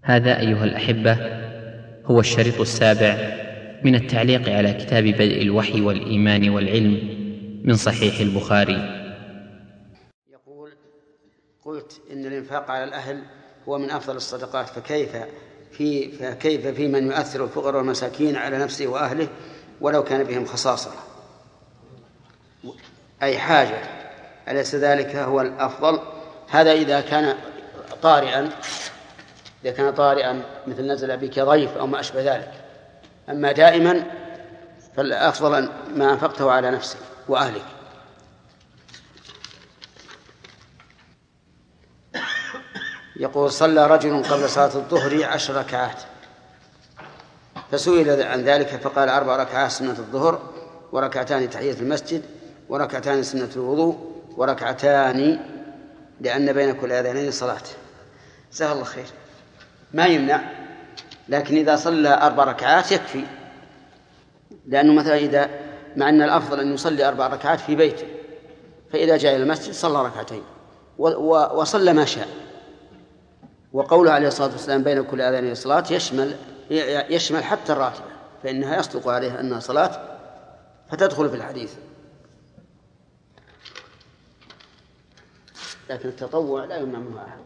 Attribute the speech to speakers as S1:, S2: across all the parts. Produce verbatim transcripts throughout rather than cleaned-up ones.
S1: هذا أيها الأحبة هو الشريط السابع من التعليق على كتاب بدء الوحي والإيمان والعلم من صحيح البخاري.
S2: يقول: قلت إن الإنفاق على الأهل هو من أفضل الصدقات، فكيف في فكيف في من يؤثر الفقراء والمساكين على نفسه وأهله ولو كان بهم خصاصة، أي حاجة، أليس ذلك هو الأفضل؟ هذا إذا كان طارئا إذا كان طارئا مثل نزل بك ضيف أو ما أشبه ذلك. أما دائما فالأفضل ما أنفقته على نفسك وأهلك. يقول: صلى رجل قبل صلاة الظهر عشر ركعات، فسئل عن ذلك فقال: أربع ركعات سنة الظهر، وركعتان تحية المسجد، وركعتان سنة الوضوء، وركعتان لأن بين كل أذانين صلاة. جزاه الله خير. ما يمنع، لكن إذا صلى أربع ركعات يكفي، لأنه مثلا إذا مع أن الأفضل أن يصلي أربع ركعات في بيته، فإذا جاء إلى المسجد صلى ركعتين وصلى ما شاء. وقوله عليه الصلاة والسلام بين كل أذانين صلاة يشمل يشمل حتى الراتبة، فإنها يصدق عليها أنها صلاة فتدخل في الحديث. لكن التطوع لا يمنع منه أحد.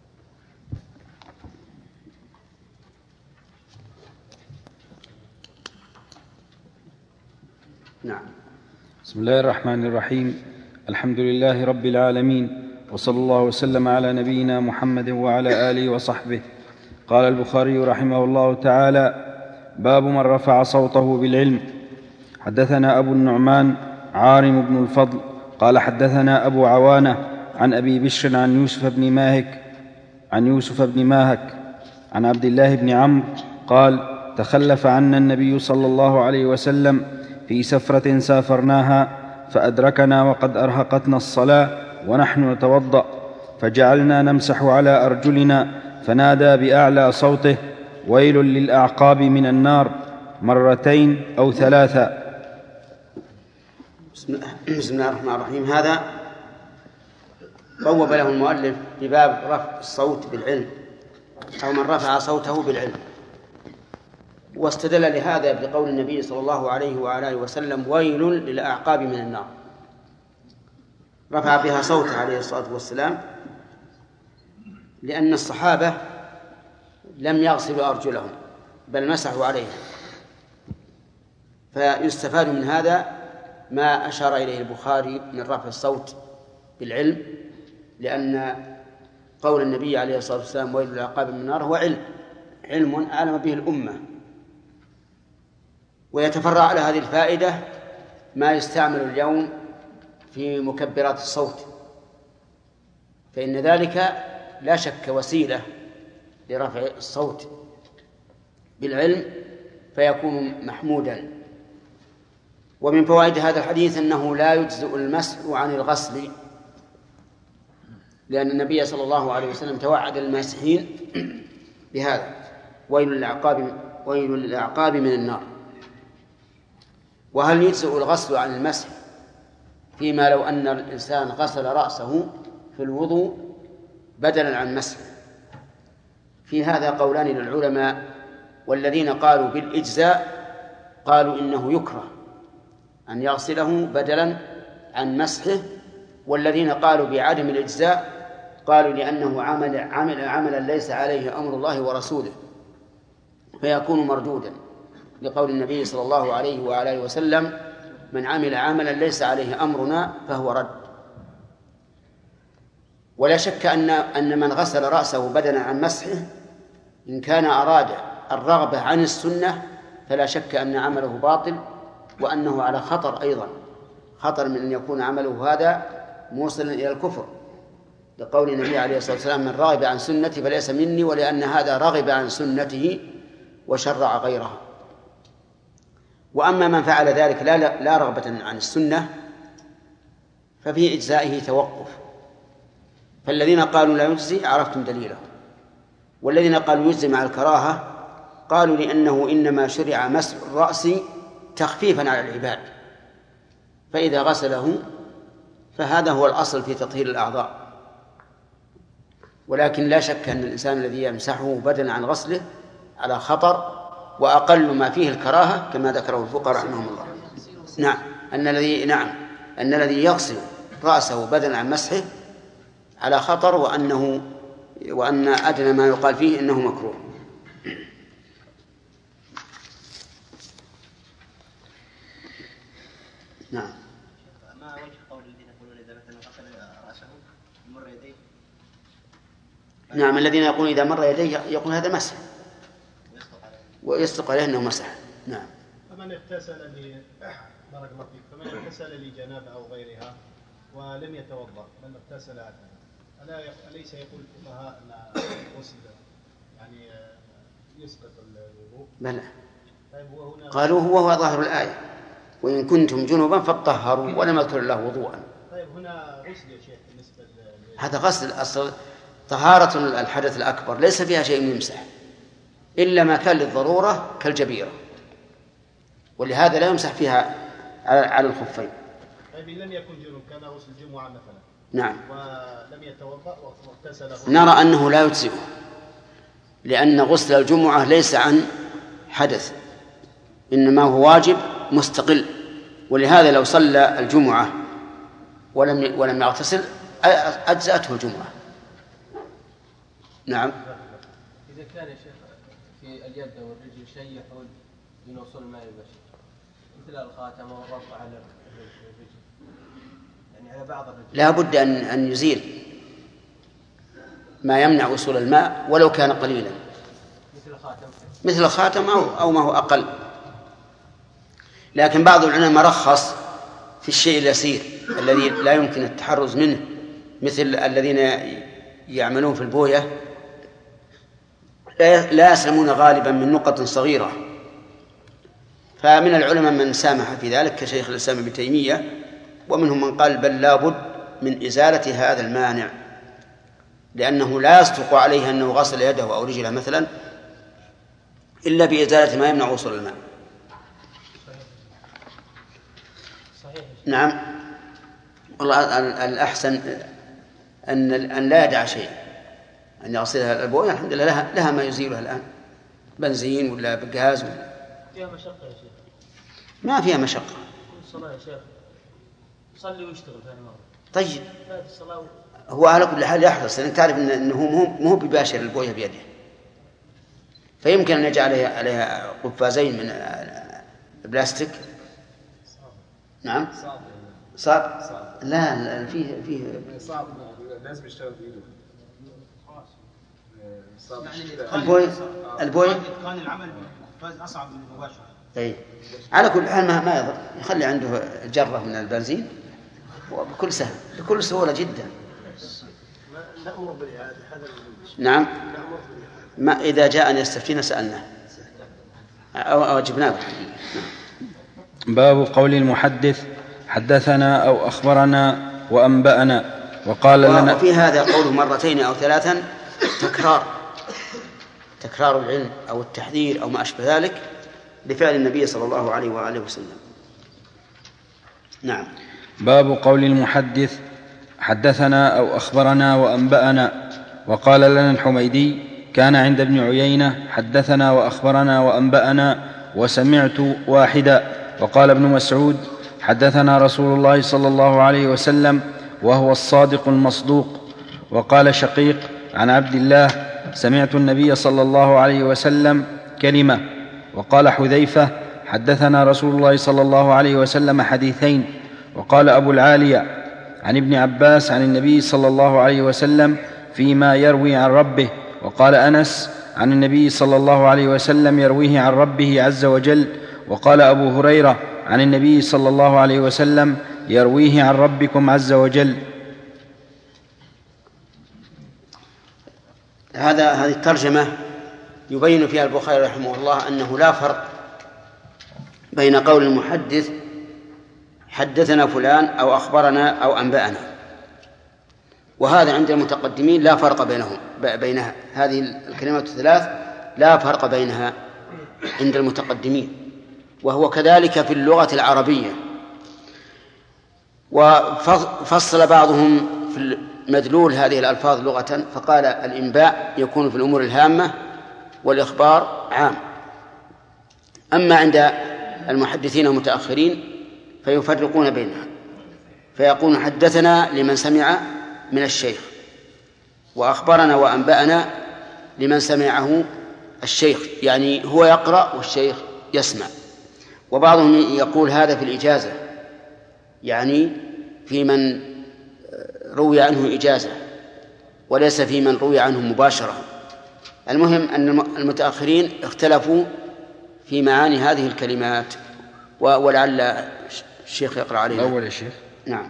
S2: نعم.
S3: بسم الله الرحمن الرحيم. الحمد لله رب العالمين، وصلى الله وسلم على نبينا محمد وعلى آله وصحبه. قال البخاري رحمه الله تعالى: باب من رفع صوته بالعلم. حدثنا أبو النعمان عارم بن الفضل قال حدثنا أبو عوانة عن أبي بشر عن يوسف بن ماهك عن يوسف بن ماهك عن عبد الله بن عمرو قال: تخلف عنا النبي صلى الله عليه وسلم في سفرة سافرناها، فأدركنا وقد أرهقتنا الصلاة ونحن نتوضأ، فجعلنا نمسح على أرجلنا، فنادى بأعلى صوته: ويل للأعقاب من النار، مرتين أو ثلاثا.
S2: بسم الله الرحمن الرحيم. هذا بوب له المؤلف بباب رفع الصوت بالعلم، أو من رفع صوته بالعلم، واستدل لهذا بقول النبي صلى الله عليه وعلى آله وسلم: ويل للأعقاب من النار. رفع بها صوته عليه الصلاة والسلام لأن الصحابة لم يغسلوا أرجلهم بل مسحوا عليها، فيستفاد من هذا ما أشار إليه البخاري من رفع الصوت بالعلم، لأن قول النبي عليه الصلاة والسلام: ويل للأعقاب من النار هو علم علم أعلم به الأمة. ويتفرع على هذه الفائدة ما يستعمل اليوم في مكبرات الصوت، فإن ذلك لا شك وسيلة لرفع الصوت بالعلم فيكون محمودا. ومن فوائد هذا الحديث أنه لا يجزئ المسح عن الغسل، لأن النبي صلى الله عليه وسلم توعد الماسحين بهذا: ويل للأعقاب ويل للأعقاب من النار. وهل يجزئ الغسل عن المسح فيما لو أن الإنسان غسل رأسه في الوضوء بدلا عن مسح؟ في هذا قولان للعلماء، والذين قالوا بالإجزاء قالوا إنه يكره أن يغسله بدلا عن مسحه، والذين قالوا بعدم الإجزاء قالوا لأنه عمل عمل عملا ليس عليه أمر الله ورسوله فيكون مردودا، لقول النبي صلى الله عليه وآله وسلم: من عمل عملا ليس عليه أمرنا فهو رد. ولا شك أن أن من غسل رأسه بدلا عن مسحه إن كان أراد الرغبة عن السنة فلا شك أن عمله باطل، وأنه على خطر أيضا، خطر من أن يكون عمله هذا موصلا إلى الكفر، لقول النبي عليه الصلاة والسلام: من رغب عن سنتي فليس مني، ولأن هذا رغب عن سنته وشرع غيرها. وأما من فعل ذلك لا, لا رغبة عن السنة ففي إجزائه توقف. فالذين قالوا لا يجزي عرفتم دليله، والذين قالوا يجزي مع الكراهة قالوا لأنه إنما شرع مسح الرأس تخفيفا على العباد، فإذا غسله فهذا هو الأصل في تطهير الأعضاء. ولكن لا شك أن الإنسان الذي يمسحه بدلا عن غسله على خطر، وأقل ما فيه الكراهة كما ذكره الفقهاء رحمهم الله. نعم أن الذي نعم أن الذي يغسل رأسه بدلا عن مسحه على خطر، وأنه وأن أدنى ما يقال فيه إنه مكروه. نعم.
S4: ما وجه قول الذين يقولون إذا مثلا غسل رأسه مر يديه؟
S2: نعم الذين يقولون إذا مر يديه يقول هذا مسح ويصدق عليه أنه مسح. نعم.
S5: فمن اغتسل ل بارك الله فيك فمن اغتسل لجنابة أو غيرها ولم يتوضأ بل اغتسل ألا أليس يقول الفقهاء أن الغسل يعني يسقط الوضوء؟
S2: بلى.
S5: طيب وهنا
S2: قالوا هو هو ظاهر الآية وإن كنتم جنوبا فطهروا ولم يذكر الله وضوءا.
S5: طيب هنا غسل يا شيخ بالنسبة ل...
S2: هذا غسل أصل طهارة الحدث الأكبر ليس فيها شيء يمسح إلا ما كان للضرورة كالجبيرة، ولهذا لا يمسح فيها على الخفين.
S5: طيب لم يكن جنوب كان غسل الجمعة مثلا
S2: نعم
S5: ولم يتوضأ واغتسل
S2: نرى أنه لا يجزئه، لأن غسل الجمعة ليس عن حدث إنما هو واجب مستقل، ولهذا لو صلى الجمعة ولم ولم يغتسل أجزأته الجمعة. نعم.
S6: إذا كان يا شيخ في اليد والرجل شيء يحول من وصول الماء البشر مثل الخاتم والربط على الرجل، يعني على بعض الرجل
S2: لا بد أن أن يزيل ما يمنع وصول الماء ولو كان قليلا،
S6: مثل الخاتم
S2: مثل الخاتم أو أو ما هو أقل. لكن بعض العلماء رخص في الشيء اليسير الذي لا يمكن التحرز منه، مثل الذين يعملون في البوية لا يسلمون غالبا من نقط صغيرة، فمن العلماء من سامح في ذلك كشيخ الإسلام ابن تيمية، ومنهم من قال بل لا بد من إزالة هذا المانع، لأنه لا يصدق عليه أنه غسل يده أو رجله مثلا إلا بإزالة ما يمنع وصول الماء.
S6: صحيح.
S2: نعم. والله الأحسن أن أن لا يدع شيء، أن يغسلها البوية الحمد لله لها, لها ما يزيلها الآن، بنزين ولا بغاز ولا.
S6: فيها مشقة يا شيخ؟
S2: ما فيها مشقة.
S6: كل صلاة يا شيخ يصلي ويشتغل ثاني مرة.
S2: طيب
S6: ثالث الصلاة
S2: هو على كل حال يحرص، لأن تعرف أنه مو مو بباشر البوية بيده، فيمكن أن يجعل عليها, عليها قفازين من البلاستيك. نعم. صعب. لا فيه فيه
S5: صعب الناس بيشتغل بإيده.
S2: البوي البوي
S5: كان العمل بالقفاز أصعب من المباشرة.
S2: أي على كل حال ما ما يضر، يخلي عنده جرة من البنزين وبكل سهل بكل سهولة جدا.
S5: نأمر بالإعادة هذا.
S2: نعم. ما إذا جاء أن يستفتينا سألناه أو أوجبناه.
S3: باب قول المحدث حدثنا أو أخبرنا وأنبأنا وقال لنا.
S2: وفي هذا قوله مرتين أو ثلاثا تكرار تكرار العلم أو التحذير أو ما أشبه ذلك بفعل النبي صلى الله عليه وآله وسلم. نعم.
S3: باب قول المحدث حدثنا أو أخبرنا وأنبأنا وقال لنا الحميدي كان عند ابن عيينة حدثنا وأخبرنا وأنبأنا وسمعت واحدا. وقال ابن مسعود حدثنا رسول الله صلى الله عليه وسلم وهو الصادق المصدوق. وقال شقيق عن عبد الله سمعت النبي صلى الله عليه وسلم كلمة. وقال حذيفة حدثنا رسول الله صلى الله عليه وسلم حديثين. وقال أبو العالية عن ابن عباس عن النبي صلى الله عليه وسلم فيما يروي عن ربه. وقال أنس عن النبي صلى الله عليه وسلم يرويه عن ربه عز وجل. وقال أبو هريرة عن النبي صلى الله عليه وسلم يرويه عن ربكم عز وجل.
S2: هذا هذه الترجمة يبين فيها البخاري رحمه الله أنه لا فرق بين قول المحدث حدثنا فلان أو أخبرنا أو أنبأنا، وهذا عند المتقدمين لا فرق بينهم بينها هذه الكلمات الثلاث لا فرق بينها عند المتقدمين، وهو كذلك في اللغة العربية. وفصل بعضهم في مدلول هذه الألفاظ لغة، فقال الإنباء يكون في الأمور الهامة والإخبار عام. أما عند المحدثين المتأخرين فيفرقون بينها، فيقول حدثنا لمن سمع من الشيخ، وأخبرنا وأنبأنا لمن سمعه الشيخ، يعني هو يقرأ والشيخ يسمع. وبعضهم يقول هذا في الإجازة، يعني في من روي عنه إجازة وليس في من روي عنه مباشرة. المهم أن المتأخرين اختلفوا في معاني هذه الكلمات، ولعل الشيخ يقرأ علينا.
S3: أول يا شيخ.
S2: نعم.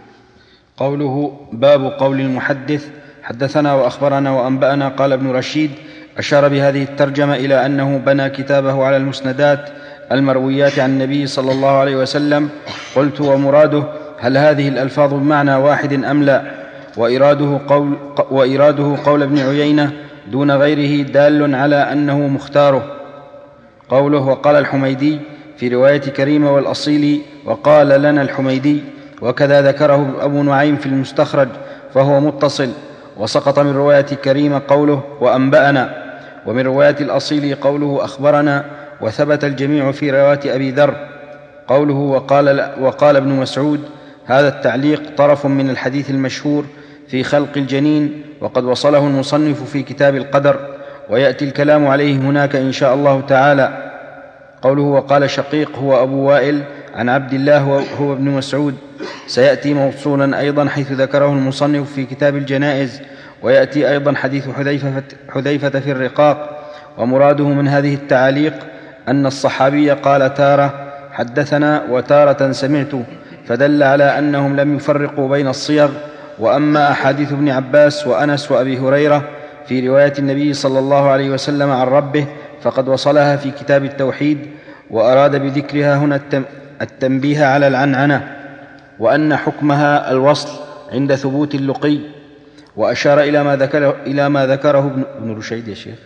S3: قوله باب قول المحدث حدثنا وأخبرنا وأنبأنا. قال ابن رشيد أشار بهذه الترجمة إلى أنه بنى كتابه على المسندات المرويات عن النبي صلى الله عليه وسلم. قلت ومراده هل هذه الألفاظ بمعنى واحد أم لا؟ وإراده قول, وإراده قول ابن عيينة دون غيره دال على أنه مختاره. قوله وقال الحميدي في رواية كريمة والأصيل وقال لنا الحميدي، وكذا ذكره أبو نعيم في المستخرج فهو متصل. وسقط من رواية كريمة قوله وأنبأنا، ومن رواية الأصيل قوله أخبرنا، وثبت الجميع في رواية أبي ذر. قوله وقال, وقال ابن مسعود هذا التعليق طرف من الحديث المشهور في خلق الجنين، وقد وصله المصنف في كتاب القدر، ويأتي الكلام عليه هناك إن شاء الله تعالى. قوله وقال شقيق هو أبو وائل عن عبد الله هو ابن مسعود، سيأتي موصولا أيضا حيث ذكره المصنف في كتاب الجنائز، ويأتي أيضا حديث حذيفة, حذيفة في الرقاق. ومراده من هذه التعاليق أن الصحابي قال تارة حدثنا وتارة سمعت، فدل على أنهم لم يفرقوا بين الصيغ. وأما أحاديث ابن عباس وأنس وأبي هريرة في رواية النبي صلى الله عليه وسلم عن ربه فقد وصلها في كتاب التوحيد، وأراد بذكرها هنا التنبيه على العنعنة، وأن حكمها الوصل عند ثبوت اللقي. وأشار إلى ما ذكره, إلى ما ذكره ابن رشيد يا شيخ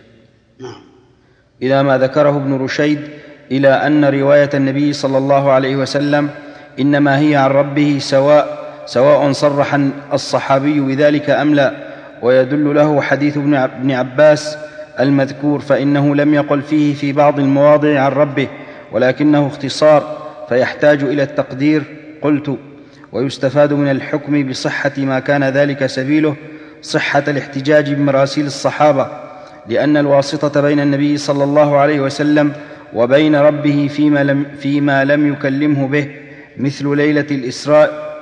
S3: إلى ما ذكره ابن رشيد إلى أن رواية النبي صلى الله عليه وسلم إنما هي عن ربه سواء سواء صرح الصحابي بذلك أم لا. ويدل له حديث ابن عباس المذكور، فإنه لم يقل فيه في بعض المواضع عن ربه، ولكنه اختصار فيحتاج إلى التقدير. قلت ويستفاد من الحكم بصحة ما كان ذلك سبيله صحة الاحتجاج بمراسيل الصحابة، لأن الواسطة بين النبي صلى الله عليه وسلم وبين ربه فيما لم, فيما لم يكلمه به، مثل ليلة الإسراء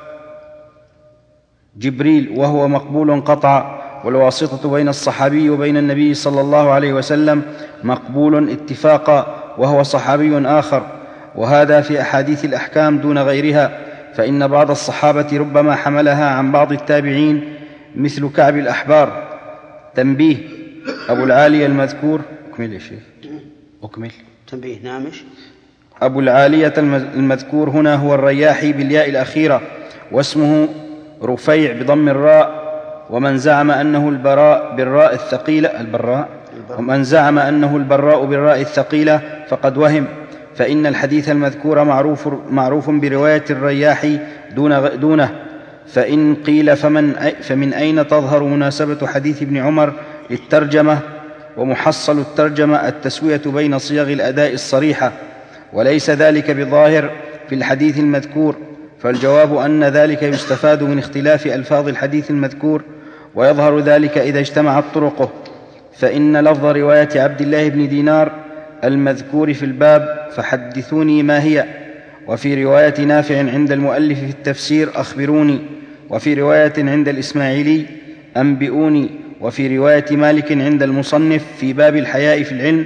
S3: جبريل وهو مقبول قطعا، والواسطة بين الصحابي وبين النبي صلى الله عليه وسلم مقبول اتفاقا وهو صحابي آخر. وهذا في أحاديث الأحكام دون غيرها، فإن بعض الصحابة ربما حملها عن بعض التابعين مثل كعب الأحبار. تنبيه أبو العالية المذكور أكمل يا شيخ أكمل
S2: تنبيه نامش
S3: أبو العالية المذكور هنا هو الرياحي بالياء الأخيرة، واسمه رفيع بضم الراء. ومن زعم أنه البراء بالراء الثقيلة البراء ومن زعم أنه البراء بالراء الثقيلة فقد وهم، فإن الحديث المذكور معروف, معروف برواية الرياحي دون دونه. فإن قيل فمن, فمن أين تظهر مناسبة حديث ابن عمر للترجمة؟ ومحصل الترجمة التسوية بين صيغ الأداء الصريحة، وليس ذلك بظاهر في الحديث المذكور. فالجواب أن ذلك يستفاد من اختلاف ألفاظ الحديث المذكور، ويظهر ذلك إذا اجتمعت طرقه. فإن لفظ رواية عبد الله بن دينار المذكور في الباب فحدثوني ما هي، وفي رواية نافع عند المؤلف في التفسير أخبروني، وفي رواية عند الإسماعيلي أنبئوني، وفي رواية مالك عند المصنف في باب الحياء في العلم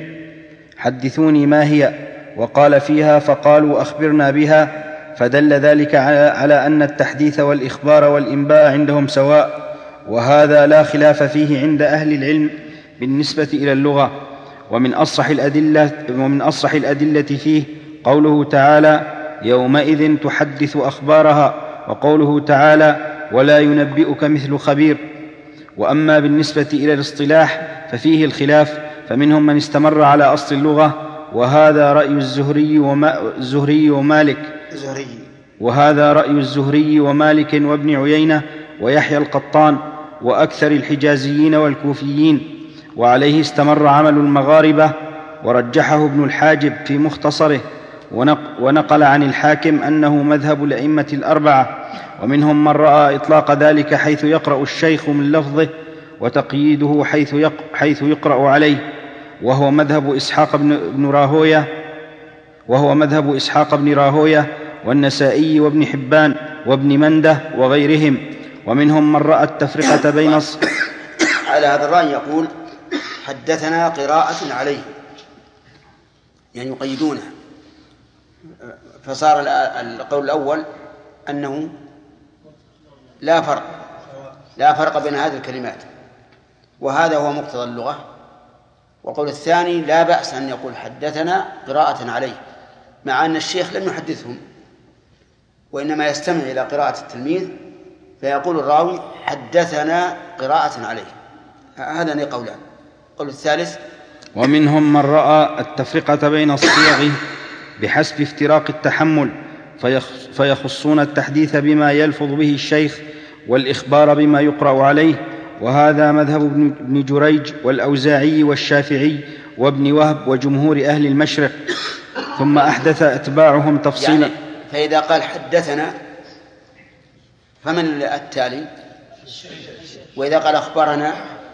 S3: حدثوني ما هي. وقال فيها فقالوا أخبرنا بها، فدل ذلك على أن التحديث والإخبار والإنباء عندهم سواء، وهذا لا خلاف فيه عند أهل العلم بالنسبة إلى اللغة. ومن أصح الأدلة, ومن أصح الأدلة فيه قوله تعالى يومئذ تحدث أخبارها، وقوله تعالى ولا ينبئك مثل خبير. وأما بالنسبة إلى الاصطلاح ففيه الخلاف، فمنهم من استمر على أصل اللغة، وهذا رأي الزهري, وما الزهري ومالك
S2: زهري.
S3: وهذا رأي الزهري ومالك وابن عيينة ويحيى القطان وأكثر الحجازيين والكوفيين، وعليه استمر عمل المغاربة، ورجحه ابن الحاجب في مختصره، ونقل عن الحاكم أنه مذهب الأئمة الأربعة، ومنهم من رأى إطلاق ذلك حيث يقرأ الشيخ من لفظه، وتقييده حيث, يق... حيث يقرأ عليه، وهو مذهب إسحاق بن راهوية وهو مذهب إسحاق بن راهوية والنسائي وابن حبان وابن منده وغيرهم. ومنهم من رأى التفرقة بين الص...
S2: على هذا الرأي يقول حدثنا قراءة عليه، يعني يقيدونه، فصار القول الأول أنه لا فرق لا فرق بين هذه الكلمات، وهذا هو مقتضى اللغة. وقول الثاني لا بأس أن يقول حدثنا قراءة عليه، مع أن الشيخ لم يحدثهم، وإنما يستمع إلى قراءة التلميذ فيقول الراوي حدثنا قراءة عليه. هذا قولان. قول الثالث
S3: ومنهم من رأى التفرقة بين الصيغ بحسب افتراق التحمل، فيخصون التحديث بما يلفظ به الشيخ والإخبار بما يقرأ عليه، وهذا مذهب ابن جريج والأوزاعي والشافعي وابن وهب وجمهور أهل المشرق. ثم أحدث أتباعهم تفصيلا.
S2: يعني فإذا قال حدثنا فمن التالي؟ وإذا قال أخبرنا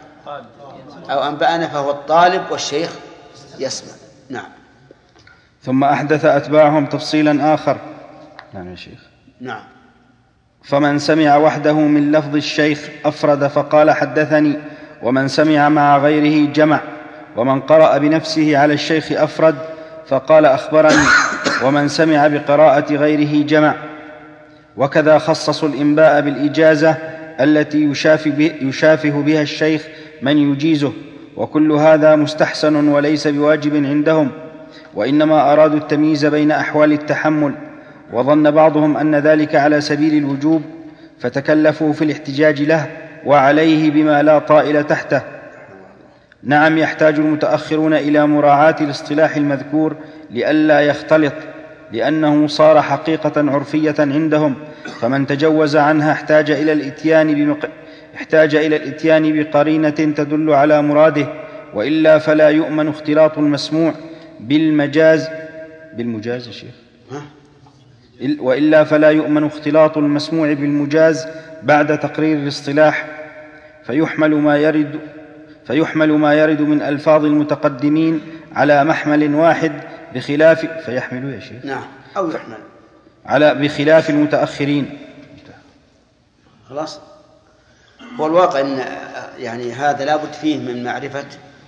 S2: أو أنبأنا فهو الطالب والشيخ يسمع. نعم.
S3: ثم أحدث أتباعهم تفصيلا آخر. نعم يا شيخ.
S2: نعم.
S3: فمن سمع وحده من لفظ الشيخ أفرد فقال حدثني، ومن سمع مع غيره جمع، ومن قرأ بنفسه على الشيخ أفرد فقال أخبرني، ومن سمع بقراءة غيره جمع. وكذا خصصوا الإنباء بالإجازة التي يشافه بها الشيخ من يجيزه، وكل هذا مستحسن وليس بواجب عندهم، وإنما أرادوا التمييز بين أحوال التحمل، وظن بعضهم أن ذلك على سبيل الوجوب فتكلفوا في الاحتجاج له وعليه بما لا طائل تحته. نعم، يحتاج المتأخرون إلى مراعاة الاصطلاح المذكور لئلا يختلط، لأنه صار حقيقة عرفية عندهم، فمن تجوز عنها احتاج إلى الإتيان بمق... احتاج إلى الإتيان بقرينة تدل على مراده، وإلا فلا يؤمن اختلاط المسموع بالمجاز بالمجاز يا شيخ وإلا فلا يؤمن اختلاط المسموع بالمجاز بعد تقرير الاصطلاح، فيحمل ما يرد فيحمل ما يرد من ألفاظ المتقدمين على محمل واحد بخلاف فيحمل يا شيخ
S2: نعم أو يحمل
S3: على بخلاف المتأخرين.
S2: خلاص. والواقع أن يعني هذا لا بد فيه من معرفة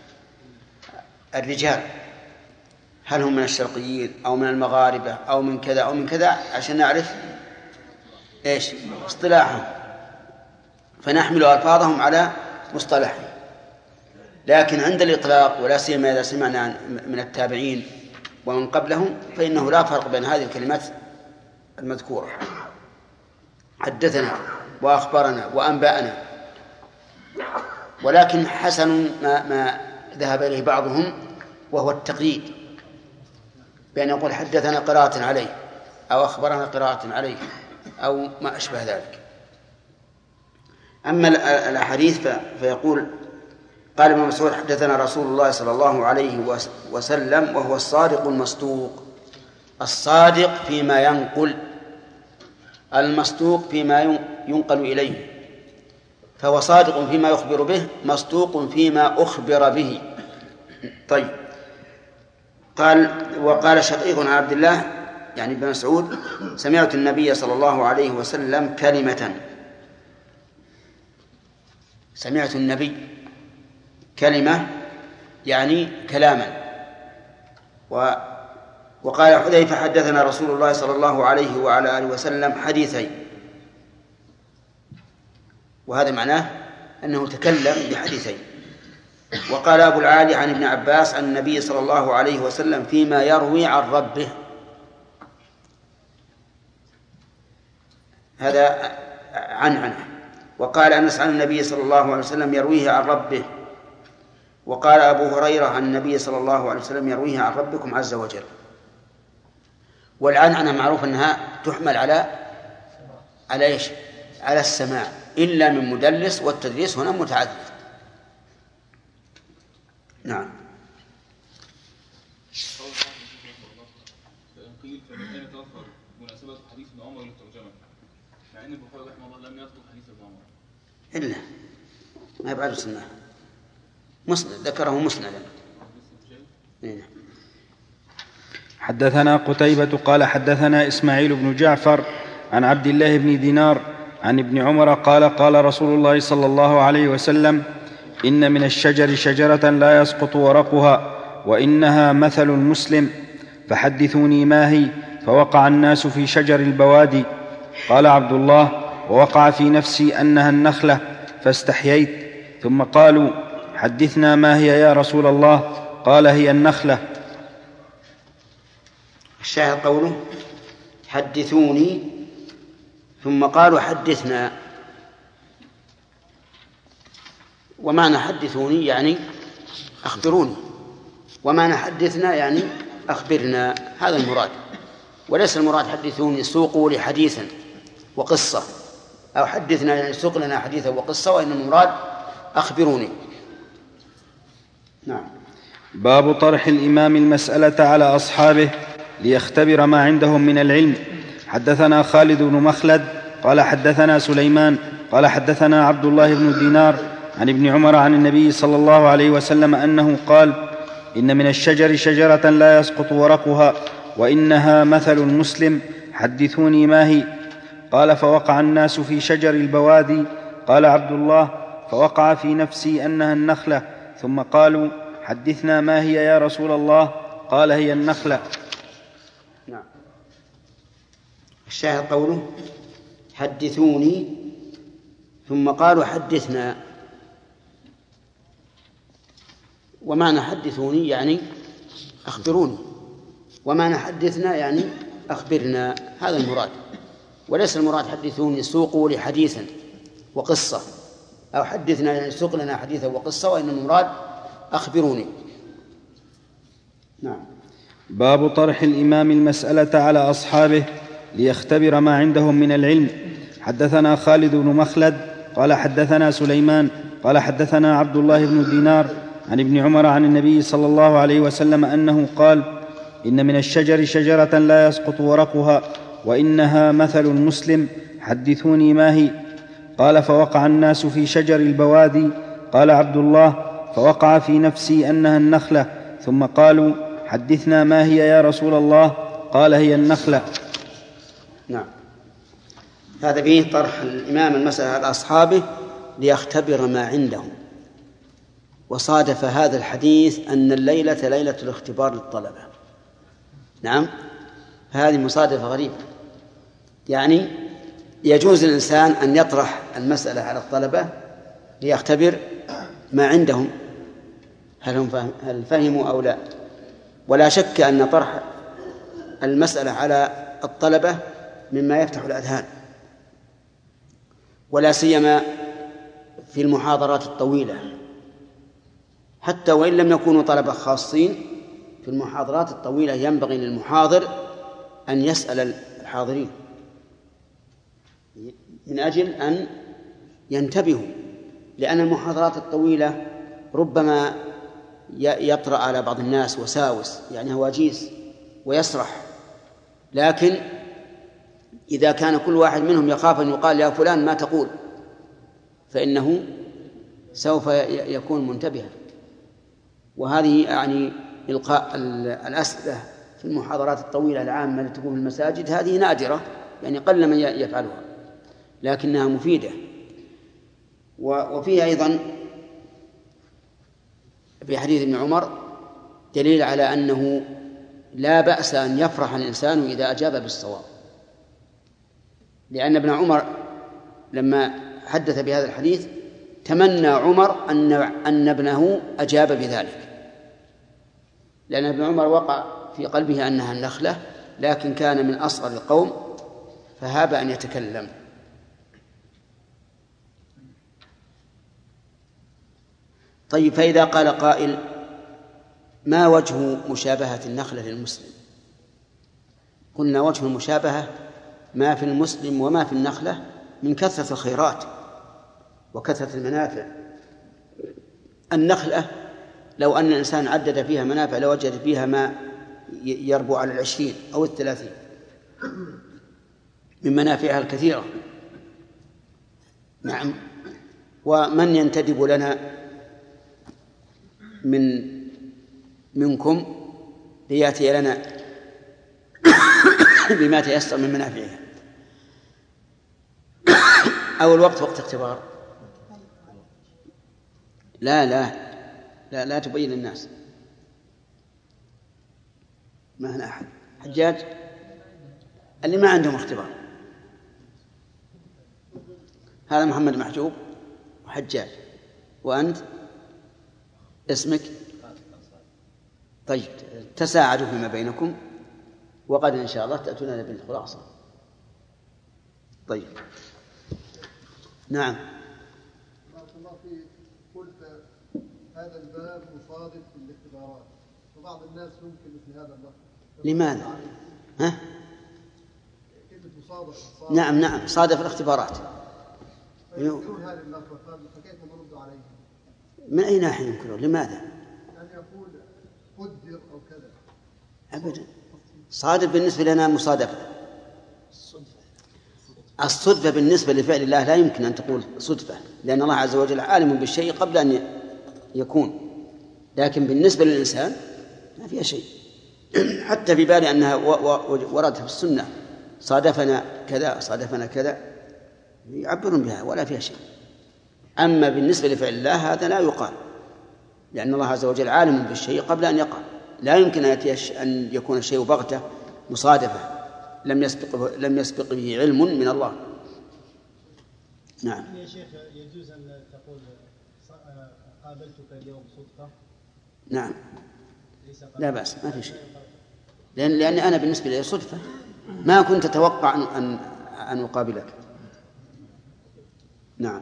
S2: الرجال، هل هم من الشرقيين أو من المغاربة أو من كذا أو من كذا، عشان نعرف إيش اصطلاحهم، فنحمل ألفاظهم على مصطلحهم. لكن عند الإطلاق، ولا سيما إذا سمعنا من التابعين ومن قبلهم، فإنه لا فرق بين هذه الكلمات المذكورة، حدثنا وأخبرنا وأنبأنا. ولكن حسن ما, ما ذهب إليه بعضهم، وهو التقييد بأن يقول حدثنا قراءة عليه أو أخبرنا قراءة عليه أو ما أشبه ذلك. أما الأحاديث فيقول قال ابن مسعود حدثنا رسول الله صلى الله عليه وسلم وهو الصادق المصدوق. الصادق فيما ينقل، المصدوق فيما ينقل إليه، فهو صادق فيما يخبر به، مصدوق فيما أخبر به. طيب. قال وقال شقيق عن عبد الله يعني ابن مسعود سمعت النبي صلى الله عليه وسلم كلمة سمعت النبي كلمة يعني كلاما. وقال حذيفة حدثنا رسول الله صلى الله عليه وعلى آله وسلم حديثين، وهذا معناه أنه تكلم بحديثين. وقال أبو العالي عن ابن عباس عن النبي صلى الله عليه وسلم فيما يروي عن ربه، هذا عن عنه. وقال أنس عن النبي صلى الله عليه وسلم يرويه عن ربه. وقال أبو هريرة عن النبي صلى الله عليه وسلم يرويه عن ربكم عز وجل. والعنعنة معروف أنها تحمل على على إيش؟ على السماع. إلا من مدلس، والتدليس هنا متعدد. نعم.
S7: قيل فمن أين توفر مناسبة حديث ابن عمر للترجمة، مع أن البخاري رحمه الله لم يذكر حديث ابن عمر
S2: إلا ما يبعد سنة مسند، ذكره مسندا.
S3: حدثنا قتيبة قال حدثنا إسماعيل بن جعفر عن عبد الله بن دينار عن ابن عمر قال قال رسول الله صلى الله عليه وسلم: إن من الشجر شجرة لا يسقط ورقها وإنها مثل المسلم، فحدثوني ما هي؟ فوقع الناس في شجر البوادي. قال عبد الله: ووقع في نفسي أنها النخلة فاستحييت، ثم قالوا: حدثنا ما هي يا رسول الله؟ قال: هي النخلة.
S2: الشاهد قوله: حدثوني، ثم قالوا: حدثنا. ومعنى حدثوني يعني أخبروني، ومعنى حدثنا يعني أخبرنا، هذا المراد، وليس المراد حدثوني سوقوا لي حديثا وقصة، أو حدثنا يعني سوق لنا حديثا وقصة، وإن المراد أخبروني. نعم.
S3: باب طرح الإمام المسألة على أصحابه ليختبر ما عندهم من العلم. حدثنا خالد بن مخلد قال حدثنا سليمان قال حدثنا عبد الله بن دينار عن ابن عمر عن النبي صلى الله عليه وسلم أنه قال: إن من الشجر شجرة لا يسقط ورقها وإنها مثل المسلم، حدثوني ما هي؟ قال: فوقع الناس في شجر البوادي. قال عبد الله: فوقع في نفسي أنها النخلة، ثم قالوا: حدثنا ما هي يا رسول الله؟ قال: هي النخلة.
S2: نعم. الشاهد قوله: حدثوني، ثم قالوا: حدثنا. ومعنى حدثوني يعني أخبروني، ومعنى حدثنا يعني أخبرنا، هذا المراد، وليس المراد حدثوني سوقوا لي حديثا وقصة، أو حدثنا يعني سوق لنا حديثا وقصة، وإن المراد أخبروني. نعم.
S3: باب طرح الإمام المسألة على أصحابه ليختبر ما عندهم من العلم. حدثنا خالد بن مخلد قال حدثنا سليمان قال حدثنا عبد الله بن دينار عن ابن عمر عن النبي صلى الله عليه وسلم أنه قال: إن من الشجر شجرة لا يسقط ورقها وإنها مثل المسلم، حدثوني ما هي؟ قال: فوقع الناس في شجر البوادي. قال عبد الله: فوقع في نفسي أنها النخلة، ثم قالوا: حدثنا ما هي يا رسول الله؟ قال: هي النخلة.
S2: نعم. هذا فيه طرح الإمام المسألة على أصحابه ليختبر ما عندهم. وصادف هذا الحديث أن الليلة ليلة الاختبار للطلبة. نعم، هذه مصادفة غريبة، يعني يجوز للإنسان أن يطرح المسألة على الطلبة ليختبر ما عندهم، هل هم فهم هل فهموا أو لا. ولا شك أن طرح المسألة على الطلبة مما يفتح الأذهان، ولا سيما في المحاضرات الطويلة، حتى وإن لم يكونوا طلبة خاصين. في المحاضرات الطويلة ينبغي للمحاضر أن يسأل الحاضرين من أجل أن ينتبهوا، لأن المحاضرات الطويلة ربما يطرأ على بعض الناس وساوس، يعني هواجيس، ويسرح. لكن إذا كان كل واحد منهم يخاف أن يقال: يا فلان ما تقول، فإنه سوف يكون منتبها. وهذه يعني إلقاء الأسئلة في المحاضرات الطويلة العامة التي تكون في المساجد هذه نادرة، يعني قل من يفعلها، لكنها مفيدة. وفيها أيضا في حديث ابن عمر دليل على أنه لا بأس أن يفرح الإنسان إذا أجاب بالصواب، لأن ابن عمر لما حدث بهذا الحديث تمنى عمر أن أن ابنه أجاب بذلك، لأن ابن عمر وقع في قلبه أنها النخلة، لكن كان من أصغر القوم فهاب أن يتكلم. طيب، فإذا قال قائل: ما وجه مشابهة النخلة للمسلم؟ قلنا: وجه المشابهة ما في المسلم وما في النخلة من كثرة الخيرات وكثرة المنافع. النخلة لو أن الإنسان عدد فيها منافع لوجد فيها ما يربو على العشرين أو الثلاثين من منافعها الكثيرة. نعم. ومن ينتدب لنا من منكم ليأتي لنا بما تيسر من منافعها؟ أو الوقت وقت اختبار؟ لا لا لا لا تبين للناس. ما هنا أحد. حجاج اللي ما عندهم اختبار. هذا محمد محجوب وحجاج. وأنت اسمك؟ طيب تساعدوا فيما بينكم وغدا إن شاء الله تأتون بالخلاصة. طيب نعم.
S8: بارك الله فيك. قلت هذا الباب مصادف للاختبارات وبعض الناس يمكن مثل هذا اللفظ.
S2: لماذا؟ ها؟
S8: كلمة مصادف.
S2: نعم نعم صادف الاختبارات.
S8: ينكرون هذه اللفظة فكيف نرد عليهم؟
S2: من أي ناحية ينكرون؟ لماذا؟
S8: أن يقول قدر أو كذا.
S2: أبدا. صادف بالنسبة لنا مصادفة. الصدفة بالنسبة لفعل الله لا يمكن أن تقول صدفة، لأن الله عز وجل عالم بالشيء قبل أن يكون. لكن بالنسبة للإنسان ما فيها شيء. حتى في بالي أنها وردت في السنة صادفنا كذا صادفنا كذا يعبرون بها ولا فيها شيء. أما بالنسبة لفعل الله هذا لا يقال، لأن الله عز وجل عالم بالشيء قبل أن يقع. لا يمكن أن يكون الشيء بغتة مصادفة لم يسبق لم يسبق به علم من الله. نعم.
S5: يا شيخ يجوز أن تقول قابلتك اليوم صدفة؟
S2: نعم لا بأس ما في شيء، لأن لأن أنا بالنسبة لي صدفة ما كنت أتوقع أن أن أقابلك. نعم.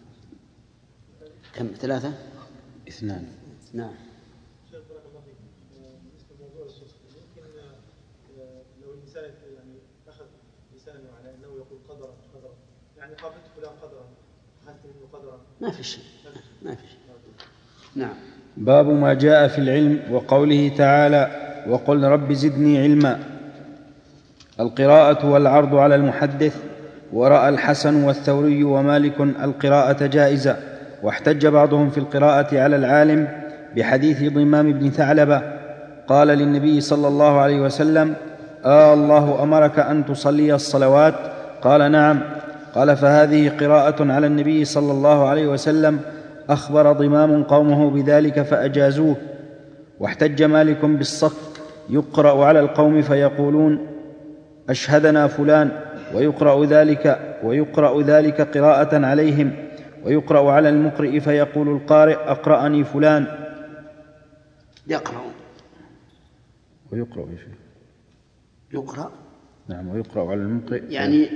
S2: كم؟ ثلاثة؟
S3: اثنان.
S2: نعم.
S5: شيخ بارك الله فيك. بالنسبة لموضوع الصدفة يمكن لو الإنسان يعني أخذ لسانه على أنه يقول قدرا قدرا يعني قابلت فلان قدرا حسيت منه قدرا
S2: ما في شيء ما في شيء. نعم.
S3: باب ما جاء في العلم وقوله تعالى وقل رب زدني علما. القراءة والعرض على المحدث. ورأى الحسن والثوري ومالك القراءة جائزة، واحتج بعضهم في القراءة على العالم بحديث ضمام بن ثعلبة قال للنبي صلى الله عليه وسلم آه الله أمرك أن تصلي الصلوات؟ قال نعم. قال فهذه قراءة على النبي صلى الله عليه وسلم. أخبر ضمام قومه بذلك فأجازوه. واحتج مالك بالصك يقرأ على القوم فيقولون أشهدنا فلان، ويقرأ ذلك, ويقرأ ذلك قراءة عليهم. ويقرأ على المقرئ فيقول القارئ أقرأني فلان.
S2: يقرأ
S3: ويقرأ يا شيخ.
S2: يقرأ
S3: نعم. ويقرأ على المقرئ
S2: يعني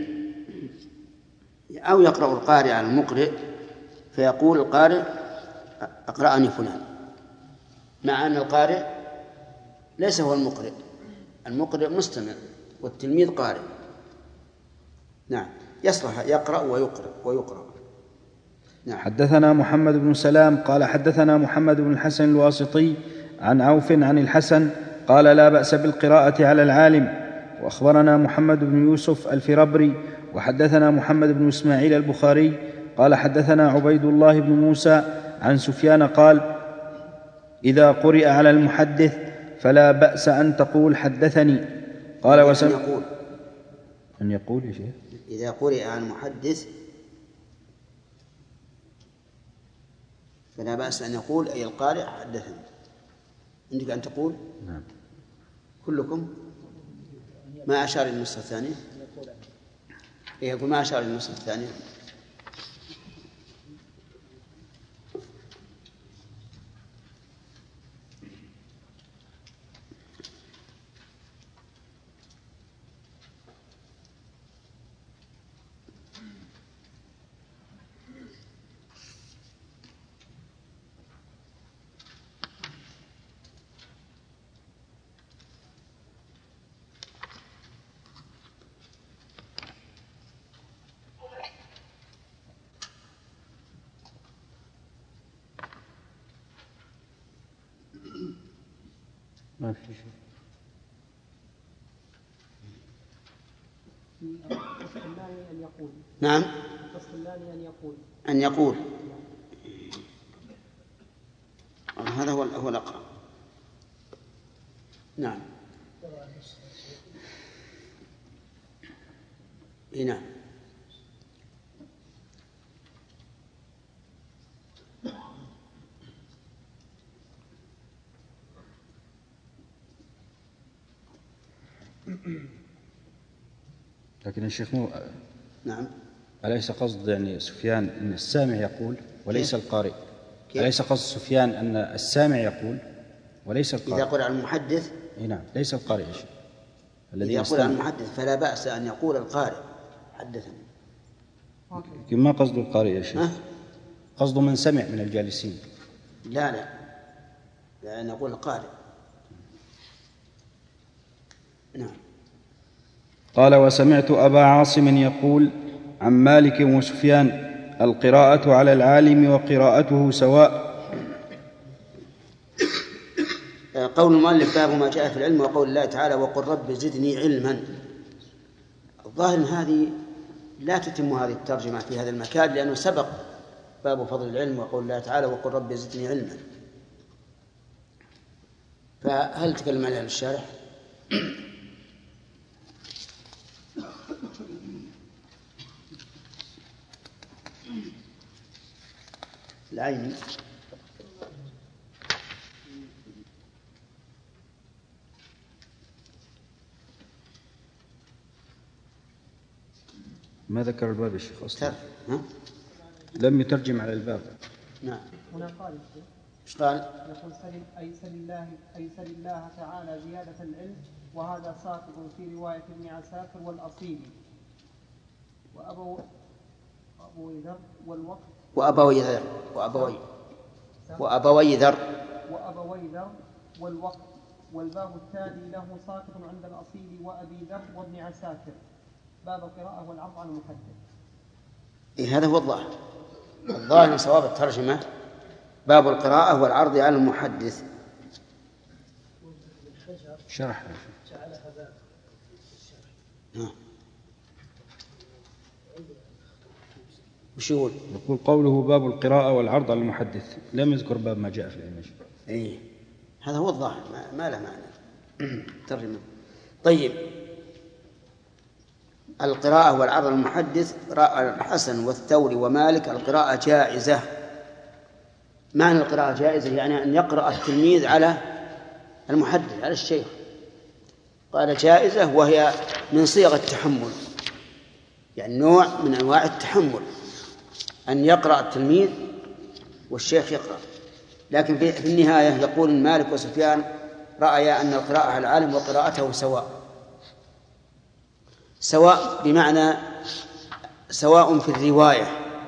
S2: أو يقرأ القارئ على المقرئ فيقول القارئ أقرأني فلان، مع أن القارئ ليس هو المقرئ. المقرئ مستمع والتلميذ قارئ. نعم. يصلح يقرأ ويقرأ ويقرأ. نعم.
S3: حدثنا محمد بن سلام قال حدثنا محمد بن الحسن الواسطي عن عوف عن الحسن قال لا بأس بالقراءة على العالم. وأخبرنا محمد بن يوسف الفربري وحدثنا محمد بن إسماعيل البخاري قال حدثنا عبيد الله بن موسى عن سفيان قال إذا قرئ على المحدث فلا بأس أن تقول حدثني. قال وسم
S2: يقول
S3: أن يقول يا شيخ
S2: إذا قرئ على المحدث فلا بأس أن يقول أي القارئ حدثني. عندك أن تقول
S3: نعم.
S2: كلكم ما أشار النص الثاني يقول ما أشار النص الثاني.
S3: ما في شيء.
S9: القسطلاني أن يقول.
S2: نعم.
S9: القسطلاني أن يقول.
S2: أن يقول. هذا هو هو الأقرب. نعم. نعم.
S3: لكن الشيخ مو
S2: نعم.
S3: أليس قصد يعني سفيان أن السامع يقول وليس
S2: كيف؟
S3: القارئ؟
S2: كيف؟
S3: أليس قصد سفيان أن السامع يقول وليس القارئ؟
S2: إذا قرأ المحدث.
S3: نعم، ليس القارئ يا شيخ.
S2: الذي يقول عن المحدث فلا بأس أن يقول القارئ حدثنا.
S3: ما قصد القارئ يا شيخ؟ قصد من سمع من الجالسين.
S2: لا لا لا نقول القارئ. نعم.
S3: قال: وسمعت أبا عاصم يقول عن مالك وسفيان: القراءة على العالم وقراءته سواء.
S2: قول المؤلف: باب ما جاء في العلم وقول الله تعالى: وقل رب زدني علما. الظاهر ان هذه لا تتم هذه الترجمة في هذا المكان، لأنه سبق باب فضل العلم وقول الله تعالى: وقل رب زدني علما. فهل تكلم عليها الشارح؟ العيني.
S3: ما ذكر الباب يا شيخ أصلا.
S2: ها؟
S3: لم يترجم على الباب.
S2: نعم.
S9: هنا قال
S2: ايش قال؟
S9: يقول: سل أي سل الله أي سل الله تعالى زيادة العلم، وهذا ساقط في رواية ابن عساكر والأصيلي وأبو أبو ذر والوقت
S2: وأبوي ذر وأبوي وأبوي ذر
S9: وأبوي ذر والوقت. والباب التالي له ساقط عند الأصيل وأبي ذر وابن عساكر. باب القراءة والعرض على المحدث.
S2: إيه هذا هو الظاهر. الظاهر من صواب الترجمة باب القراءة والعرض على المحدث.
S3: شرح.
S2: وش يقول؟
S3: يقول قوله باب القراءة والعرض على المحدث، لم يذكر باب ما جاء في العلم.
S2: إيه هذا هو الظاهر، ما, ما له معنى. ترجمة. طيب، القراءة والعرض على المحدث: الحسن والثوري ومالك القراءة جائزة. معنى القراءة جائزة يعني أن يقرأ التلميذ على المحدث على الشيخ. قال جائزة وهي من صيغ التحمل، يعني نوع من أنواع التحمل، أن يقرأ التلميذ والشيخ يقرأ. لكن في النهاية يقول مالك وسفيان رأيا أن القراءة على العالم وقراءته سواء. سواء بمعنى سواء في الرواية،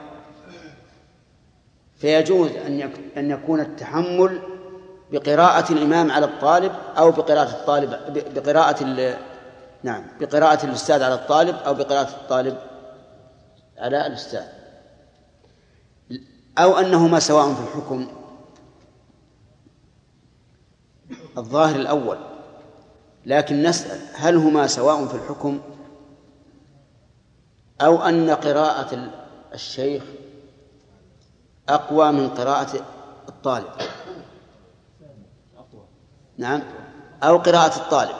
S2: فيجوز أن يكون التحمل بقراءة الإمام على الطالب أو بقراءة الطالب بقراءة نعم بقراءة الأستاذ على الطالب أو بقراءة الطالب على الأستاذ، أو أنهما سواء في الحكم. الظاهر الأول، لكن نسأل: هل هما سواء في الحكم أو أن قراءة الشيخ أقوى من قراءة الطالب؟ نعم، أو قراءة الطالب.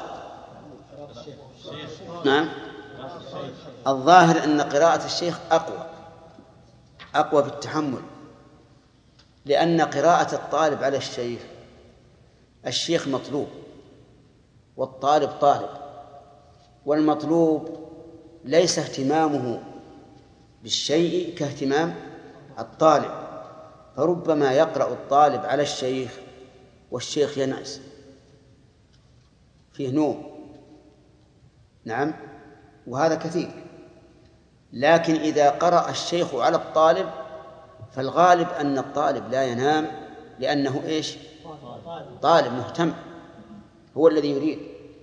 S2: نعم، الظاهر أن قراءة الشيخ أقوى أقوى بالتحمل، لأن قراءة الطالب على الشيخ، الشيخ مطلوب والطالب طالب، والمطلوب ليس اهتمامه بالشيء كاهتمام الطالب، فربما يقرأ الطالب على الشيخ والشيخ ينعس فيه نوم. نعم، وهذا كثير. لكن إذا قرأ الشيخ على الطالب فالغالب أن الطالب لا ينام، لأنه إيش؟ طالب مهتم، هو الذي يريد.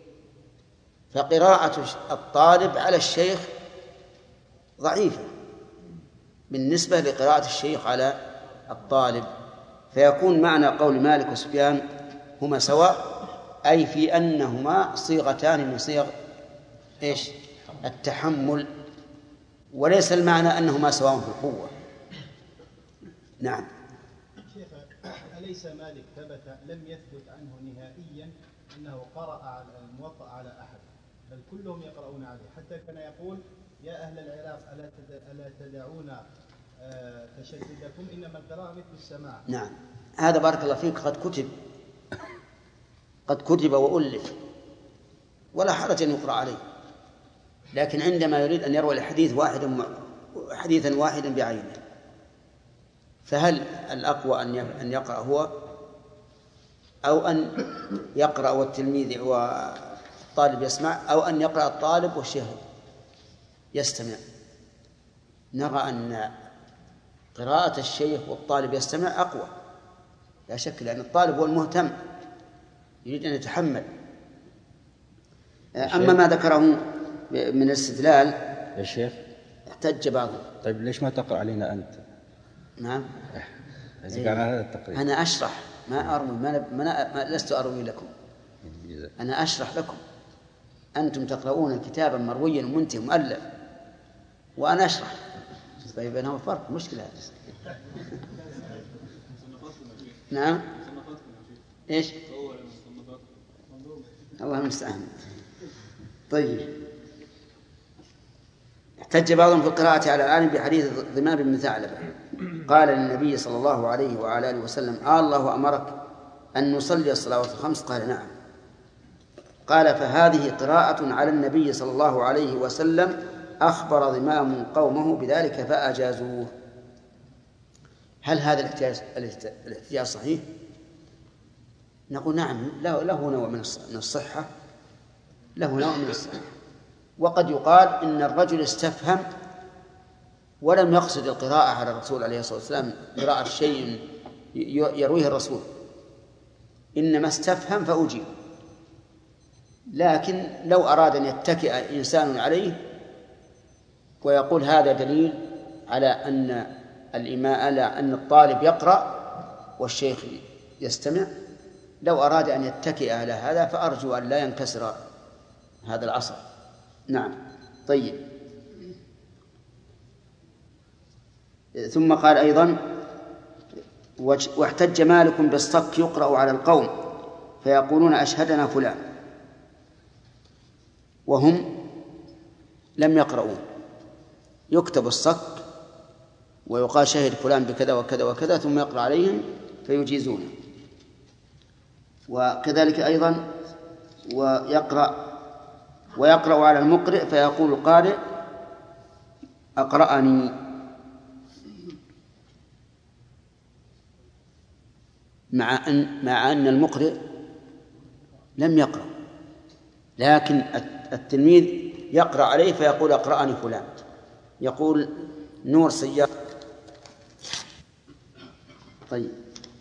S2: فقراءة الطالب على الشيخ ضعيفة بالنسبة لقراءة الشيخ على الطالب، فيكون معنى قول مالك وسفيان هما سواء أي في أنهما صيغتان من صيغ إيش التحمل، وليس المعنى أنهما سواء في القوة. نعم.
S5: شيخ، أليس مالك ثبت لم يثبت عنه نهائيا أنه قرأ على الموطأ على أحد، بل كلهم يقرؤون عليه، حتى كان يقول يا أهل العراق ألا تدعون تشددكم إنما القراءة مثل السماع.
S2: نعم، هذا بارك الله فيك قد كتب قد كتب وألف ولا حرج أن يقرأ عليه، لكن عندما يريد أن يروي الحديث واحد حديثا واحدا بعينه، فهل الأقوى أن يقرأ هو أو أن يقرأ والتلميذ والطالب يسمع، أو أن يقرأ الطالب والشيخ يستمع؟ نرى أن قراءة الشيخ والطالب يستمع أقوى لا شك، لأن الطالب هو المهتم يريد أن يتحمل. أما ما ذكره من الاستدلال
S3: يا شيخ
S2: احتج بعضهم.
S3: طيب ليش ما تقرأ علينا أنت؟
S2: نعم،
S3: إذا كان هذا التقرير
S2: أنا أشرح ما أروي، ما, ما, ما لست أروي لكم، أنا أشرح لكم. أنتم تقرؤون كتابا مرويا ومنتهي مؤلف وأنا أشرح. طيب بينهما فرق، مشكلة. نعم. إيش؟ الله المستعان. طيب، احتج بعضهم في القراءة على العالم بحديث ضمام بن ثعلبة قال للنبي صلى الله عليه وعلى آله وسلم آه الله أمرك أن نصلي الصلوات الخمس؟ قال نعم. قال فهذه قراءة على النبي صلى الله عليه وسلم أخبر ضمام قومه بذلك فأجازوه. هل هذا الاحتجاج الاحتجاج صحيح؟ نقول نعم، له نوع من الصحة، له نوع من الصحة. وقد يقال إن الرجل استفهم ولم يقصد القراءة على الرسول عليه الصلاة والسلام قراءة شيء يرويه الرسول، إنما استفهم فأجيب. لكن لو أراد أن يتكئ إنسان عليه ويقول هذا دليل على أن الإمام على أن الطالب يقرأ والشيخ يستمع، لو أراد أن يتكئ على هذا فأرجو أن لا ينكسر هذا العصر. نعم. طيب، ثم قال أيضا واحتج مالك بالصك يقرأ على القوم فيقولون أشهدنا فلان وهم لم يقرؤون، يكتب الصك ويقال شهد فلان بكذا وكذا وكذا ثم يقرأ عليهم فيجيزون. وكذلك أيضا ويقرأ ويقرأ على المقرئ فيقول القارئ أقرأني، مع أن مع أن المقرئ لم يقرأ، لكن التلميذ يقرأ عليه فيقول أقرأني فلان. يقول نور سيارة. طيب،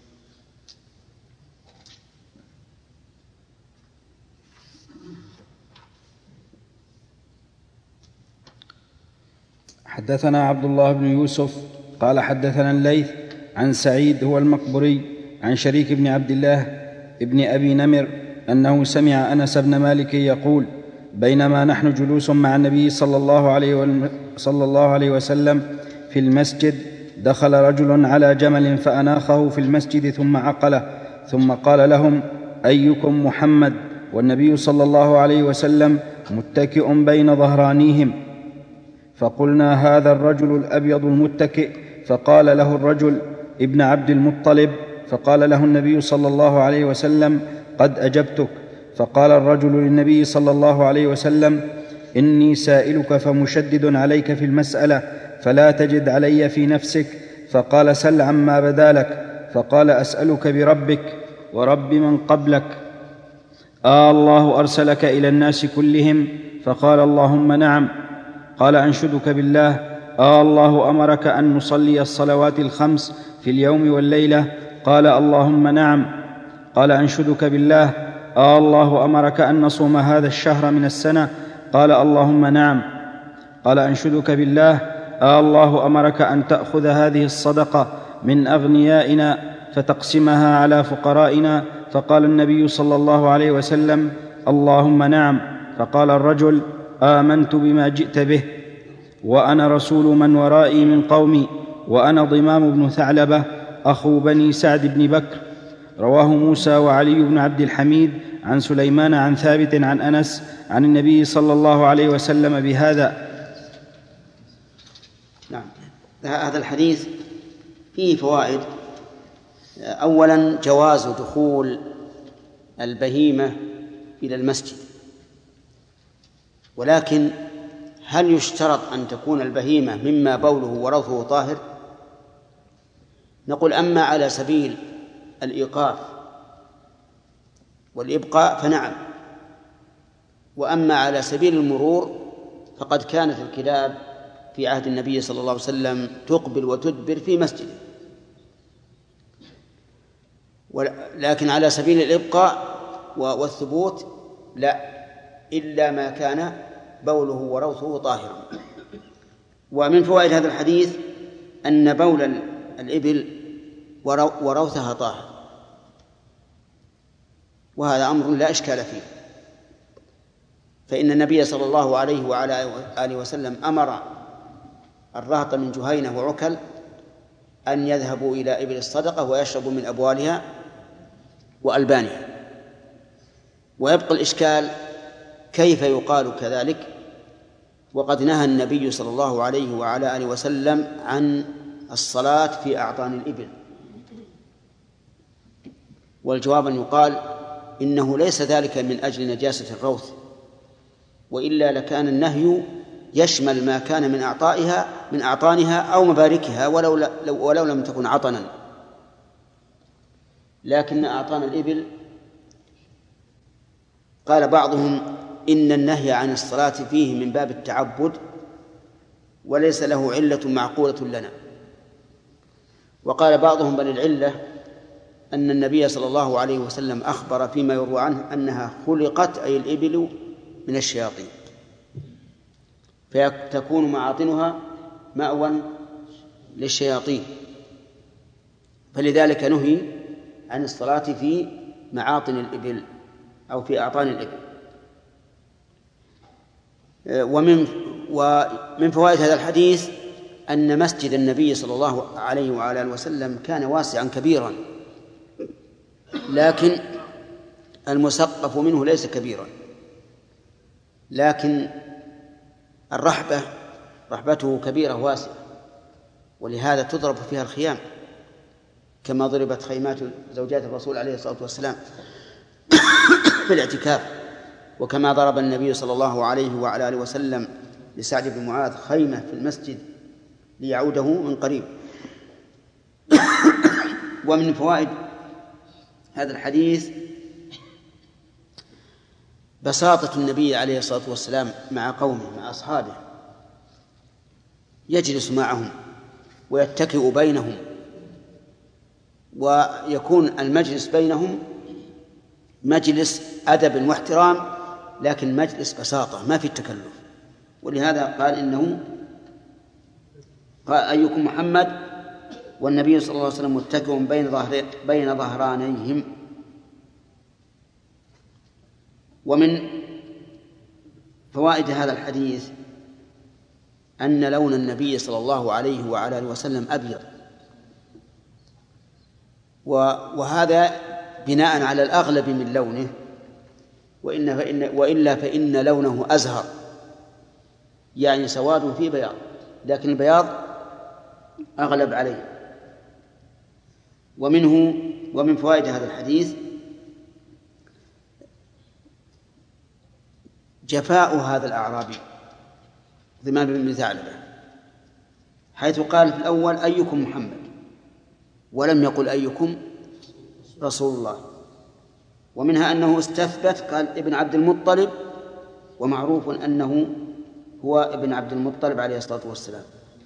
S3: حدثنا عبد الله بن يوسف قال حدثنا الليث عن سعيد هو المقبري عن شريك بن عبد الله ابن أبي نمر أنه سمع أنس بن مالك يقول بينما نحن جلوس مع النبي صلى الله عليه صلى الله عليه وسلم في المسجد دخل رجل على جمل فأناخه في المسجد ثم عقله ثم قال لهم أيكم محمد؟ والنبي صلى الله عليه وسلم متكئ بين ظهرانيهم، فقلنا هذا الرجل الأبيض المتكئ، فقال له الرجل ابن عبد المطلب، فقال له النبي صلى الله عليه وسلم قد أجبتك. فقال الرجل للنبي صلى الله عليه وسلم إني سائلك فمشدد عليك في المسألة فلا تجد علي في نفسك، فقال سل عما بدا لك. فقال أسألك بربك ورب من قبلك آه الله أرسلك إلى الناس كلهم؟ فقال اللهم نعم. قال أنشدك بالله آه الله أمرك أن نصلي الصلوات الخمس في اليوم والليلة؟ قال اللهم نعم. قال أنشدك بالله آه الله أمرك أن نصوم هذا الشهر من السنة؟ قال اللهم نعم. قال أنشدك بالله آه الله أمرك أن تأخذ هذه الصدقة من أغنيائنا فتقسمها على فقرائنا؟ فقال النبي صلى الله عليه وسلم: اللهم نعم. فقال الرجل: آمنت بما جئت به، وأنا رسول من ورائي من قومي، وأنا ضمام بن ثعلبة أخو بني سعد بن بكر. رواه موسى وعلي بن عبد الحميد عن سليمان عن ثابت عن أنس عن النبي صلى الله عليه وسلم بهذا.
S2: نعم، هذا الحديث فيه فوائد. أولا جواز دخول البهيمة إلى المسجد، ولكن هل يشترط أن تكون البهيمة مما بوله وروثه طاهر؟ نقول أما على سبيل الإيقاف والإبقاء فنعم، وأما على سبيل المرور فقد كانت الكلاب في عهد النبي صلى الله عليه وسلم تقبل وتدبر في مسجده، لكن على سبيل الإبقاء والثبوت لا، إلا ما كان بوله وروثه طاهرا. ومن فوائد هذا الحديث أن بول الإبل وروثها طاهر، وهذا أمر لا إشكال فيه، فإن النبي صلى الله عليه وعلى آله وسلم أمر الرهط من جهينة وعكل أن يذهبوا إلى إبل الصدقة ويشربوا من أبوالها وألبانها. ويبقى الإشكال كيف يقال كذلك وقد نهى النبي صلى الله عليه وعلى آله وسلم عن الصلاة في أعطان الإبل؟ والجواب أن يقال إنه ليس ذلك من أجل نجاسة الروث، وإلا لكان النهي يشمل ما كان من أعطائها من أعطانها أو مباركها ولو, ولو لم تكن عطنا. لكن أعطان الإبل قال بعضهم إن النهي عن الصلاة فيه من باب التعبد وليس له علة معقولة لنا. وقال بعضهم بل العلة أن النبي صلى الله عليه وسلم أخبر فيما يروى عنه أنها خلقت أي الإبل من الشياطين، فتكون معاطنها مأوى للشياطين، فلذلك نهي عن الصلاة في معاطن الإبل أو في أعطان الإبل. ومن ومن فوائد هذا الحديث أن مسجد النبي صلى الله عليه وعلى آله وسلم كان واسعا كبيرا، لكن المسقف منه ليس كبيرا، لكن الرحبة رحبته كبيرة واسعة، ولهذا تضرب فيها الخيام كما ضربت خيمات زوجات الرسول عليه الصلاة والسلام في الاعتكاف، وكما ضرب النبي صلى الله عليه وعلى آله وسلم لسعد بن معاذ خيمة في المسجد ليعوده من قريب. ومن فوائد هذا الحديث بساطة النبي عليه الصلاة والسلام مع قومه مع أصحابه، يجلس معهم ويتكئ بينهم، ويكون المجلس بينهم مجلس أدب واحترام، لكن مجلس بساطة ما في التكلف. ولهذا قال إنه قال أيكم محمد والنبي صلى الله عليه وسلم متكئ بين ظهر بين ظهرانيهم. ومن فوائد هذا الحديث أن لون النبي صلى الله عليه وعلى آله وسلم أبيض، وهذا بناء على الأغلب من لونه، وإن فإن وإلا فإن لونه أزهر، يعني سواد في بياض، لكن البياض أغلب عليه. ومنه ومن فوائد هذا الحديث جفاء هذا الأعرابي ضمام بن ثعلبة، حيث قال في الأول أيكم محمد ولم يقل أيكم رسول الله. ومنها أنه استثبت قال ابن عبد المطلب، ومعروف أنه هو ابن عبد المطلب عليه الصلاة والسلام.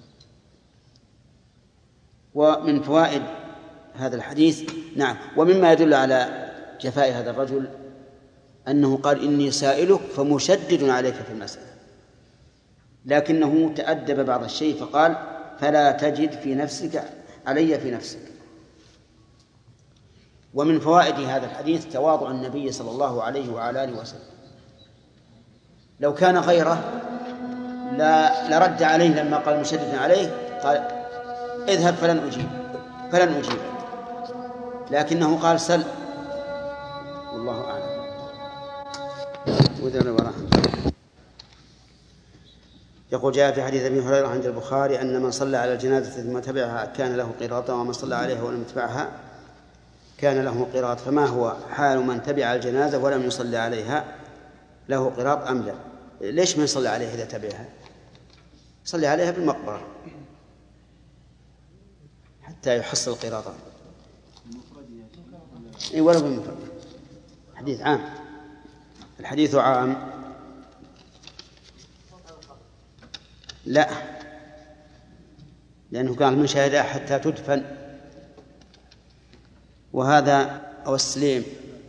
S2: ومن فوائد هذا الحديث نعم ومما يدل على جفاء هذا الرجل أنه قال إني سائلك فمشدد عليك في المسألة، لكنه تأدب بعض الشيء فقال فلا تجد في نفسك علي في نفسك. ومن فوائد هذا الحديث تواضع النبي صلى الله عليه وعلى آله وسلم. لو كان غيره لا لرد عليه لما قال مشدد عليه قال اذهب فلن أجيب فلن أجيب لكنه قال سل. والله أعلم. يقول جاء في حديث أبي هريرة عند البخاري أن من صلى على الجنازة ثم تبعها كان له قيراط ومن صلى عليها ولم يتبعها كان له قيراط. فما هو حال من تبع الجنازة ولم يصلي عليها؟ له قيراط أم لا؟ ليش من يصلي عليها إذا تبعها؟ صلي عليها بالمقبرة حتى يحصل قيراطا. اي ولو بالمفرد. حديث عام. الحديث عام لا، لأنه قال من شهدها حتى تدفن، وهذا أو السليم.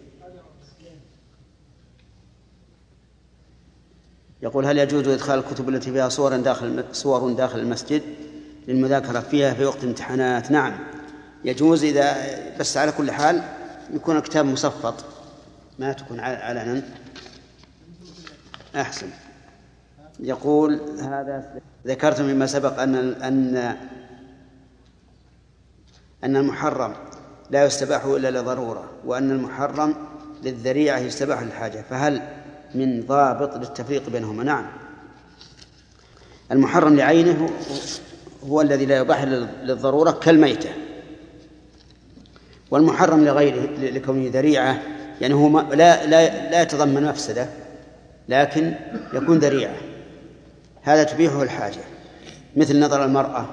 S2: يقول هل يجوز إدخال الكتب التي فيها صور داخل صور داخل المسجد للمذاكرة فيها في وقت الامتحانات؟ نعم يجوز، إذا بس على كل حال يكون الكتاب مصفط ما تكون علنا أحسن. يقول هذا ذكرت مما سبق أن أن أن المحرم لا يستباح إلا لضرورة، وأن المحرم للذريعة يستباح للحاجة، فهل من ضابط للتفريق بينهما؟ نعم، المحرم لعينه هو الذي لا يباح للضرورة كالميتة، والمحرم لغيره لكونه ذريعة يعني هو لا لا لا يتضمن مفسدة لكن يكون ذريعة، هذا تبيحه الحاجة، مثل نظر المرأة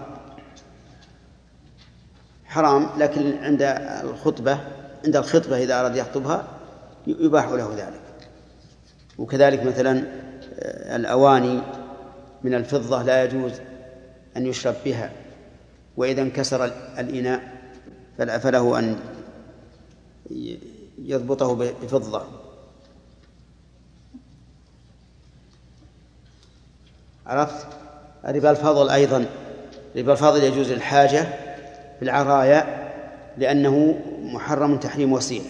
S2: حرام لكن عند الخطبة عند الخطبة إذا أراد يخطبها يباح له ذلك. وكذلك مثلا الأواني من الفضة لا يجوز أن يشرب بها، وإذا انكسر الإناء فله أن يضبطه بفضة. عرفت؟ ربا الفضل أيضا، ربا الفضل يجوز للحاجة في العرايا لأنه محرم تحريم وسيلة.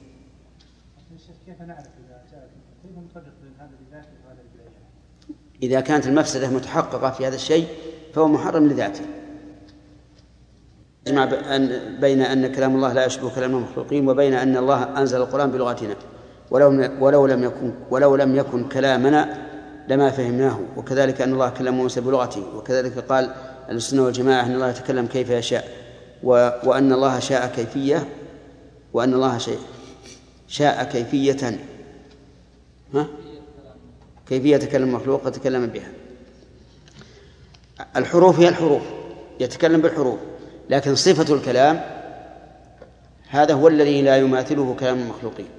S9: كيف نعرف إذا جاء كيف نفرق بين هذا بذاته وهذا بذاته؟
S2: إذا كانت المفسدة متحققة في هذا الشيء فهو محرم لذاته. يجمع بين أن كلام الله لا يشبه كلام المخلوقين وبين أن الله أنزل القرآن بلغتنا، ولو ولو لم يكن ولو لم يكن كلامنا لما فهمناه، وكذلك أن الله كلم موسى بلغته، وكذلك قال أهل السنة والجماعة أن الله يتكلم كيف يشاء، وأن الله شاء كيفية وأن الله شيء شاء كيفية ها؟ كيفية تكلم المخلوق وتكلم بها. الحروف هي الحروف، يتكلم بالحروف، لكن صفة الكلام هذا هو الذي لا يماثله كلام المخلوقين.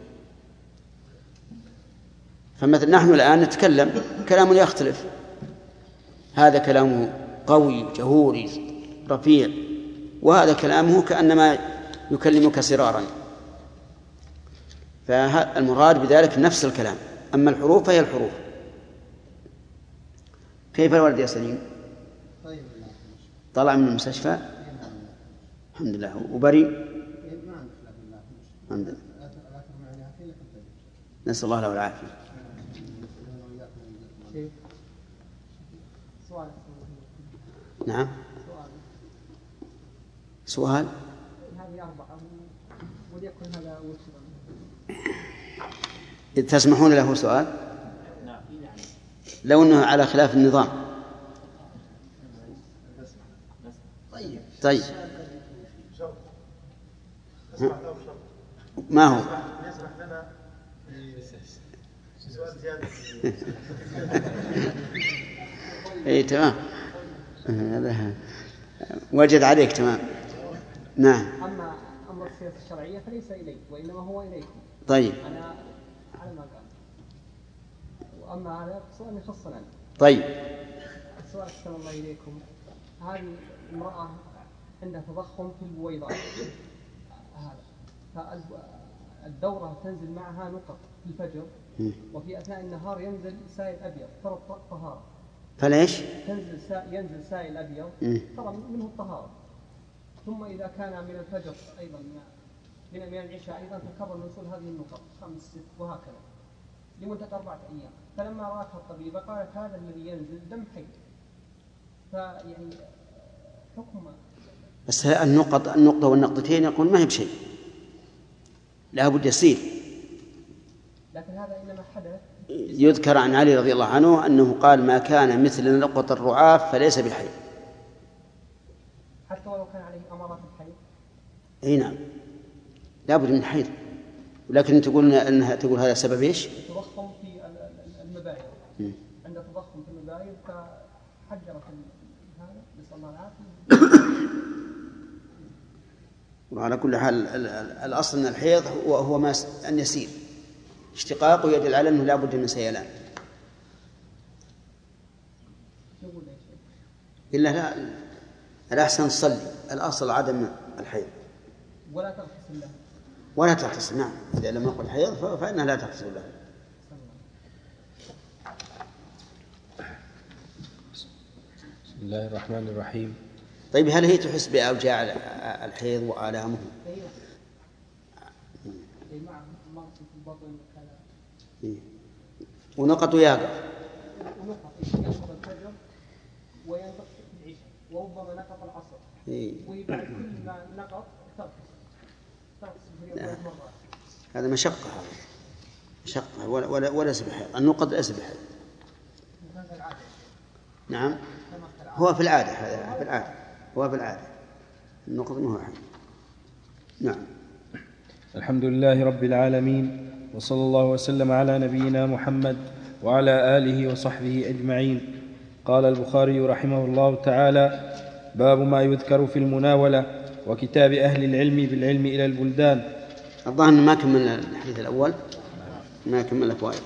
S2: فمثل نحن الآن نتكلم كلام يختلف، هذا كلامه قوي جهوري رفيع، وهذا كلامه كأنما يكلمك سرارا، فالمراد بذلك نفس الكلام. أما الحروف فهي الحروف. كيف الولد يا سليم؟ طلع من المستشفى الحمد لله وبريء الحمد لله، نسأل الله له العافية. نعم سؤال
S9: هذه أربعة وليكن هذا وسرا.
S2: تسمحون له سؤال؟ لو أنه على خلاف النظام. طيب ما هو؟ اي تمام، هذا وجد عليك تمام. نعم.
S9: أما أمر السياسة الشرعية فليس إلي وإنما هو إليكم.
S2: طيب.
S9: أنا على ما قال. وأما هذا سؤال يخصنا.
S2: طيب.
S9: السؤال أحسن الله إليكم، هذه امرأة عندها تضخم في البويضات، هذا فالدورة تنزل معها نقط في الفجر وفي أثناء النهار ينزل سائل أبيض ترى الطهارة.
S2: فليش؟
S9: تنزل سا... ينزل سائل أبيض ترى منه الطهارة، ثم إذا كان من الفجر أيضا من من العشاء أيضا تكرر نزول هذه النقط خمس ست وهكذا لمدة أربعة أيام. فلما رأتها الطبيبة قالت هذا الذي ينزل دم حي. فيعني حكم
S2: بس النقط النقطة والنقطتين يقول ما هي بشيء، لا بد يصير.
S9: لكن هذا إنما حدث.
S2: يذكر عن علي رضي الله عنه أنه قال ما كان مثل نقطة الرعاف فليس بحي.
S9: حتى ولو كان عليه أمارات الحي.
S2: أي نعم لا بد من حيض، ولكن تقول أنها تقول هذا سبب إيش؟
S9: تضخم في المبايض. عند تضخم في المبايض فحجرت هذا نسأل الله العافية.
S2: وعلى كل حال الأصل من الحيض هو ما أن يسير اشتقاقه يدل على أنه لا بد من سيلان. إلا لا الأحسن تصلي، الأصل عدم الحيض.
S9: ولا تغتسل له.
S2: ولا تغتسل نعم، إذا لم يقل حيض فإنها لا تغتسل له.
S3: بسم الله الرحمن الرحيم.
S2: طيب هل هي تحس بأوجاع الحيض وآلامه؟
S9: أيوة. مع مغص في البطن وكذا.
S2: ونقط ويقف.
S9: ونقط ينقض الفجر وينقض العشاء وربما نقط العصر. وبعد كل ما نقط تغتسل. تغتسل مرات.
S2: هذا مشقة، هذا مشقة ولا ولا ولا سبحة. النقط لا سبحة. نعم. هو في العادة، هذا في العادة، هو في العادة النقط ما هو حي. نعم.
S3: الحمد لله رب العالمين، وصلى الله وسلم على نبينا محمد وعلى آله وصحبه أجمعين. قال البخاري رحمه الله تعالى: باب ما يذكر في المناولة وكتاب أهل العلم بالعلم إلى البلدان.
S2: الظاهر ما كمل الحديث الأول، ما كمل الفوائد.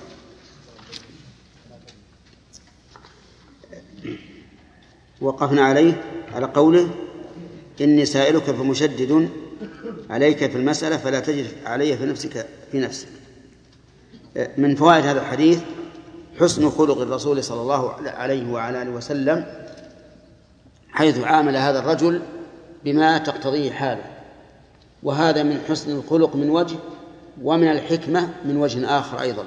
S2: وقفنا عليه على قوله: إني سائلك فمشدد عليك في المسألة فلا تجد علي في نفسك في نفسك. من فوائد هذا الحديث حسن خلق الرسول صلى الله عليه وعلى آله وسلم، حيث عامل هذا الرجل بما تقتضيه حاله، وهذا من حسن الخلق من وجه، ومن الحكمة من وجه آخر أيضا.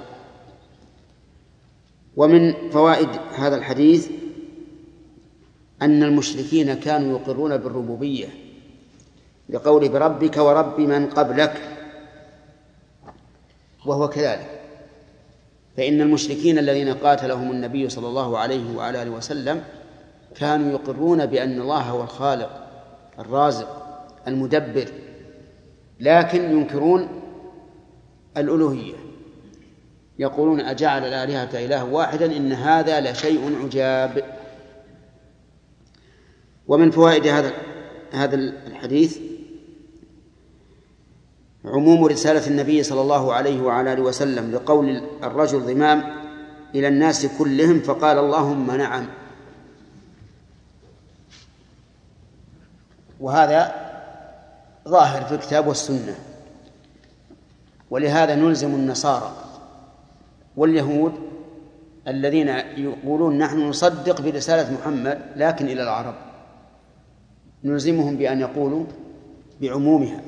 S2: ومن فوائد هذا الحديث أن المشركين كانوا يقرون بالربوبية لقول بربك ورب من قبلك، وهو كذلك. فإن المشركين الذين قاتلهم النبي صلى الله عليه وعلى آله وسلم كانوا يقرون بأن الله هو الخالق الرازق المدبر، لكن ينكرون الألوهية، يقولون أجعل الآلهة إله واحدا إن هذا لشيء عجاب. ومن فوائد هذا هذا الحديث عموم رسالة النبي صلى الله عليه وعلى آله وسلم لقول الرجل ضمام إلى الناس كلهم فقال اللهم نعم. وهذا ظاهر في الكتاب والسنة، ولهذا نلزم النصارى واليهود الذين يقولون نحن نصدق برسالة محمد لكن إلى العرب، نلزمهم بأن يقولوا بعمومها،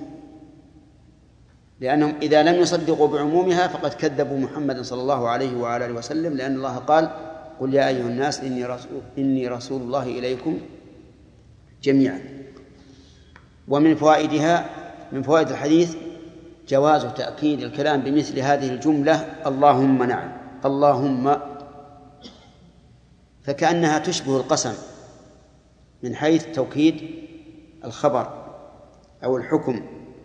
S2: لأنهم إذا لم يصدقوا بعمومها فقد كذبوا محمد صلى الله عليه وعلى آله وسلم، لأن الله قال: قل يا أيها الناس إني رسول, إني رسول الله إليكم جميعا. ومن فوائدها من فوائد الحديث جواز تأكيد الكلام بمثل هذه الجملة: اللهم نعم، اللهم، فكأنها تشبه القسم من حيث توكيد الخبر أو الحكم.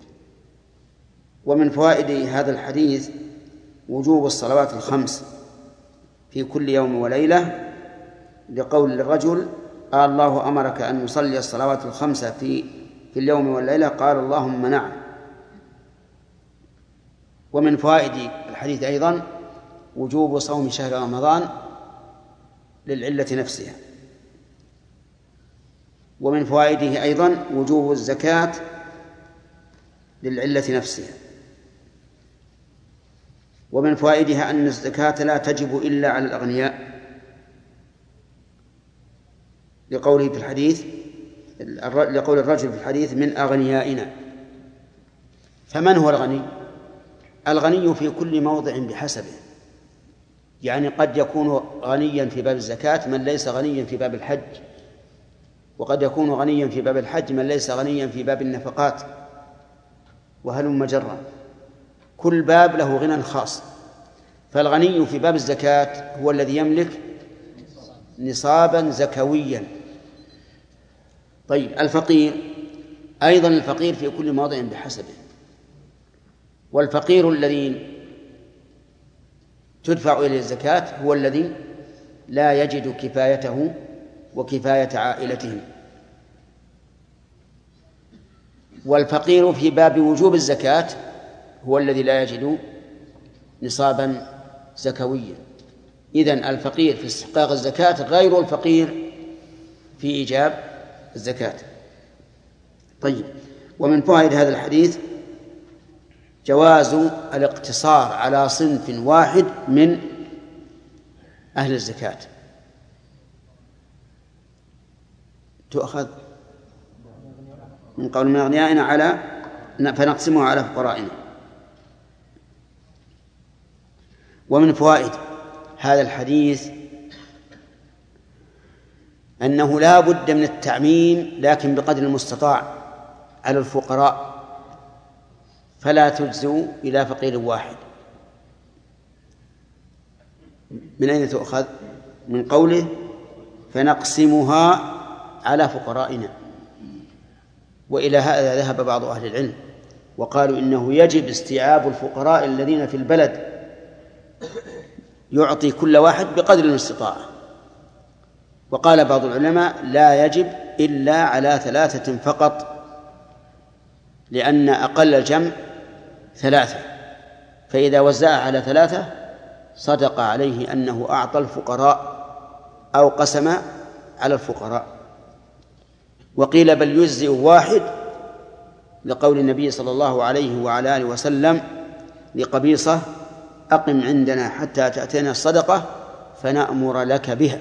S2: ومن فوائد هذا الحديث وجوب الصلوات الخمس في كل يوم وليلة، لقول الرجل: قال الله أمرك أن نصلي الصلوات الخمس في في اليوم والليلة؟ قال اللهم نعم. ومن فوائد الحديث أيضا وجوب صوم شهر رمضان للعلة نفسها. ومن فوائده أيضا وجوب الزكاة للعلة نفسها. ومن فوائدها أن الزكاة لا تجب إلا على الأغنياء، لقوله في الحديث لقول الرجل في الحديث: من أغنيائنا. فمن هو الغني؟ الغني في كل موضع بحسبه، يعني قد يكون غنيا في باب الزكاة من ليس غنيا في باب الحج، وقد يكون غنيا في باب الحج من ليس غنيا في باب النفقات، وهلم جرا، كل باب له غنى خاص. فالغني في باب الزكاة هو الذي يملك نصابا زكويا. طيب الفقير أيضا الفقير في كل موضع بحسبه، والفقير الذي تدفع إليه الزكاة هو الذي لا يجد كفايته وكفاية عائلته. والفقير في باب وجوب الزكاة هو الذي لا يجد نصابا زكويا. إذن الفقير في استحقاق الزكاة غير الفقير في إيجاب الزكاة. طيب، ومن فوائد هذا الحديث جواز الاقتصار على صنف واحد من أهل الزكاة، تؤخذ من قول من أغنيائنا على فنقسمه على فقرائنا. ومن فوائد هذا الحديث أنه لا بد من التعميم لكن بقدر المستطاع على الفقراء، فلا تجزوا إلى فقير واحد. من أين تؤخذ؟ من قوله فنقسمها على فقرائنا. وإلى هذا ذهب بعض أهل العلم وقالوا إنه يجب استيعاب الفقراء الذين في البلد، يعطي كل واحد بقدر المستطاع. وقال بعض العلماء لا يجب إلا على ثلاثة فقط، لأن أقل الجمع ثلاثة، فإذا وزع على ثلاثة صدق عليه أنه أعطى الفقراء أو قسم على الفقراء. وقيل بل يجزئ واحد لقول النبي صلى الله عليه وعلى آله وسلم لقبيصة أقم عندنا حتى تأتينا الصدقة فنأمر لك بها.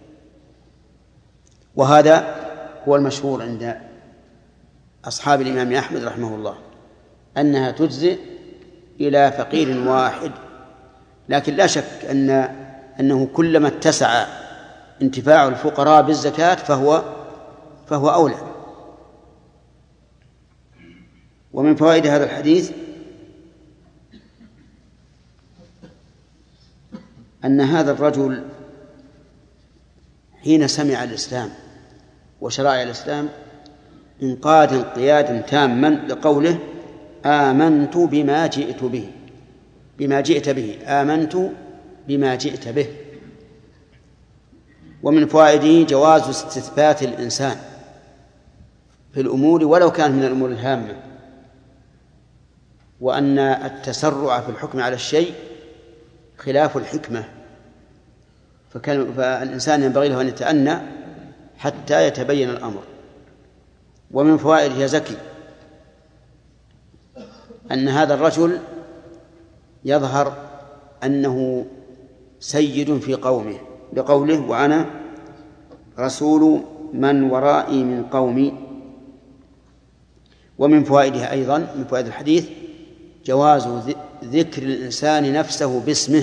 S2: وهذا هو المشهور عند أصحاب الإمام أحمد رحمه الله أنها تجزئ إلى فقير واحد، لكن لا شك أن أنه كلما اتسع انتفاع الفقراء بالزكاة فهو فهو أولى. ومن فوائد هذا الحديث أن هذا الرجل حين سمع الإسلام وشرائع الإسلام انقاد انقيادا تاما لقوله آمنت بما جئت به بما جئت به آمنت بما جئت به. ومن فوائده جواز استثبات الإنسان في الأمور ولو كانت من الأمور الهامة، وأن التسرع في الحكم على الشيء خلاف الحكمة، فالإنسان ينبغي له أن يتأنى حتى يتبين الأمر. ومن فوائد يا زكي أن هذا الرجل يظهر أنه سيد في قومه لقوله وأنا رسول من ورائي من قومي. ومن فوائدها أيضا من فوائد الحديث جواز ذكر الإنسان نفسه باسمه،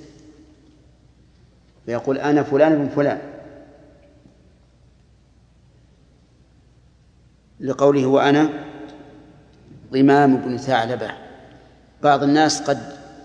S2: فيقول أنا فلان من فلان لقوله وأنا ضمام بن ثعلبة. بعض الناس قد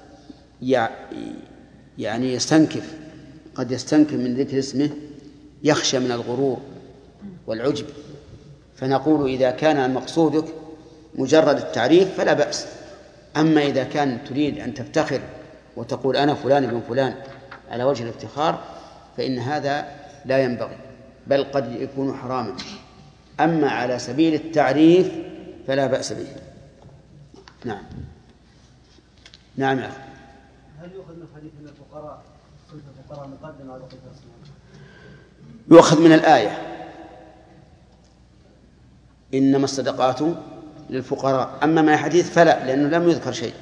S2: يعني يستنكف قد يستنكف من ذكر اسمه، يخشى من الغرور والعجب، فنقول إذا كان مقصودك مجرد التعريف فلا بأس. أما إذا كان تريد أن تفتخر وتقول أنا فلان بن فلان على وجه الافتخار فإن هذا لا ينبغي، بل قد يكون حراما. أما على سبيل التعريف فلا بأس به. نعم نعم يا أخي.
S9: هل يؤخذ من حديث أن الفقراء صنف الفقراء مقدم على صنف الأصنام؟
S2: يؤخذ من الآية إنما الصدقات للفقراء. أما ما حديث فلا، لأنه لم يذكر شيء.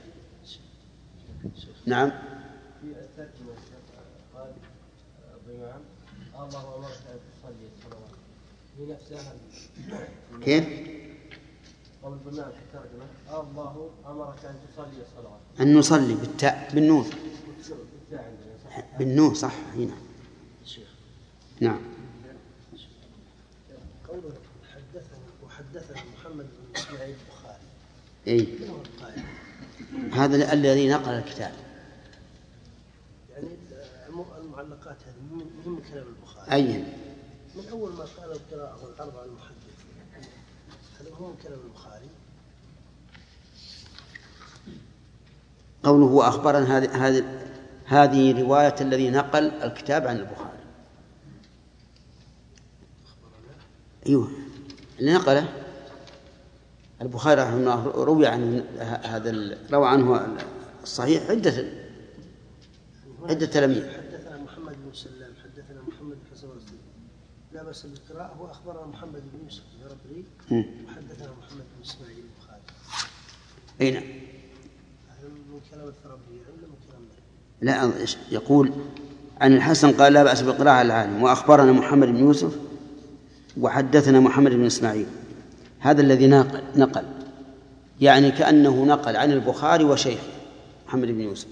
S2: نعم.
S6: في الترجمة قال الضمام الله أمرك أن تصلي الصلوات هي نفسها.
S2: كيف؟
S6: ومن ضمن الترجمة الله أمرك أن تصلي الصلاة.
S2: أن نصلي بالتاء بالنون. بالنون صح هنا. نعم.
S10: قوله حدثنا وحدثنا محمد بن إسماعيل البخاري.
S2: أي. هذا الذي نقل الكتاب.
S10: يعني المعلقات هذه من كلام البخاري.
S2: أي.
S10: من أول ما قال القراءة والعرض على المحدث. هذا هو من كلام البخاري.
S2: قوله أخبرنا هذه هذه هذه رواية الذي نقل الكتاب عن البخاري. أيوه اللي نقله البخاري رحمه الله روي عن هذا روى عنه الصحيح عدة عدة تلاميذ.
S10: حدثنا محمد بن سلام حدثنا محمد بن حسن الرسول لا بأس بالقراءة وأخبرنا محمد بن يوسف الربري وحدثنا محمد بن إسماعيل البخاري.
S2: أي نعم.
S10: من كلام الثربري ولا من كلام
S2: لا يقول عن الحسن قال لا بأس بالقراءة على العالم وأخبرنا محمد بن يوسف وحدثنا محمد بن إسماعيل. هذا الذي نقل نقل يعني كأنه نقل عن البخاري وشيخ محمد بن يوسف.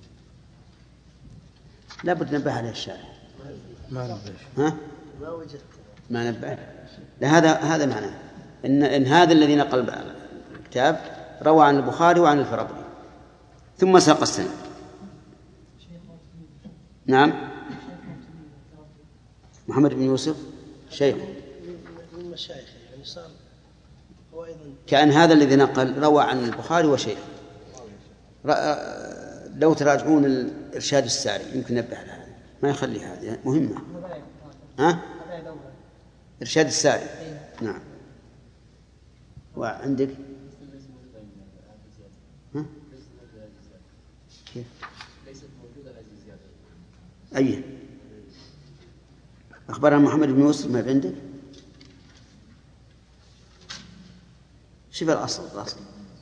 S2: لا بد نبه عليه الشارع.
S10: ما
S2: نبه. ها؟
S10: ما وجدت.
S2: ما نبه. لا هذا هذا معناه إن إن هذا الذي نقل الكتاب روى عن البخاري وعن الفرابري ثم ساق السند. نعم. محمد بن يوسف شيخ
S10: من مشايخ يعني صار هو أيضا
S2: كأن هذا الذي نقل روى عن البخاري وشيخ. لو تراجعون الإرشاد الساري يمكن نبه على هذا ما يخلي هذه مهمة. ها؟ إرشاد الساري. نعم. وعندك ها؟ كيف؟
S11: ليست موجودة هذه الزيادة.
S2: أيه؟ أخبرنا محمد بن يوسف ما عندك؟ شوف الأصل الأصل.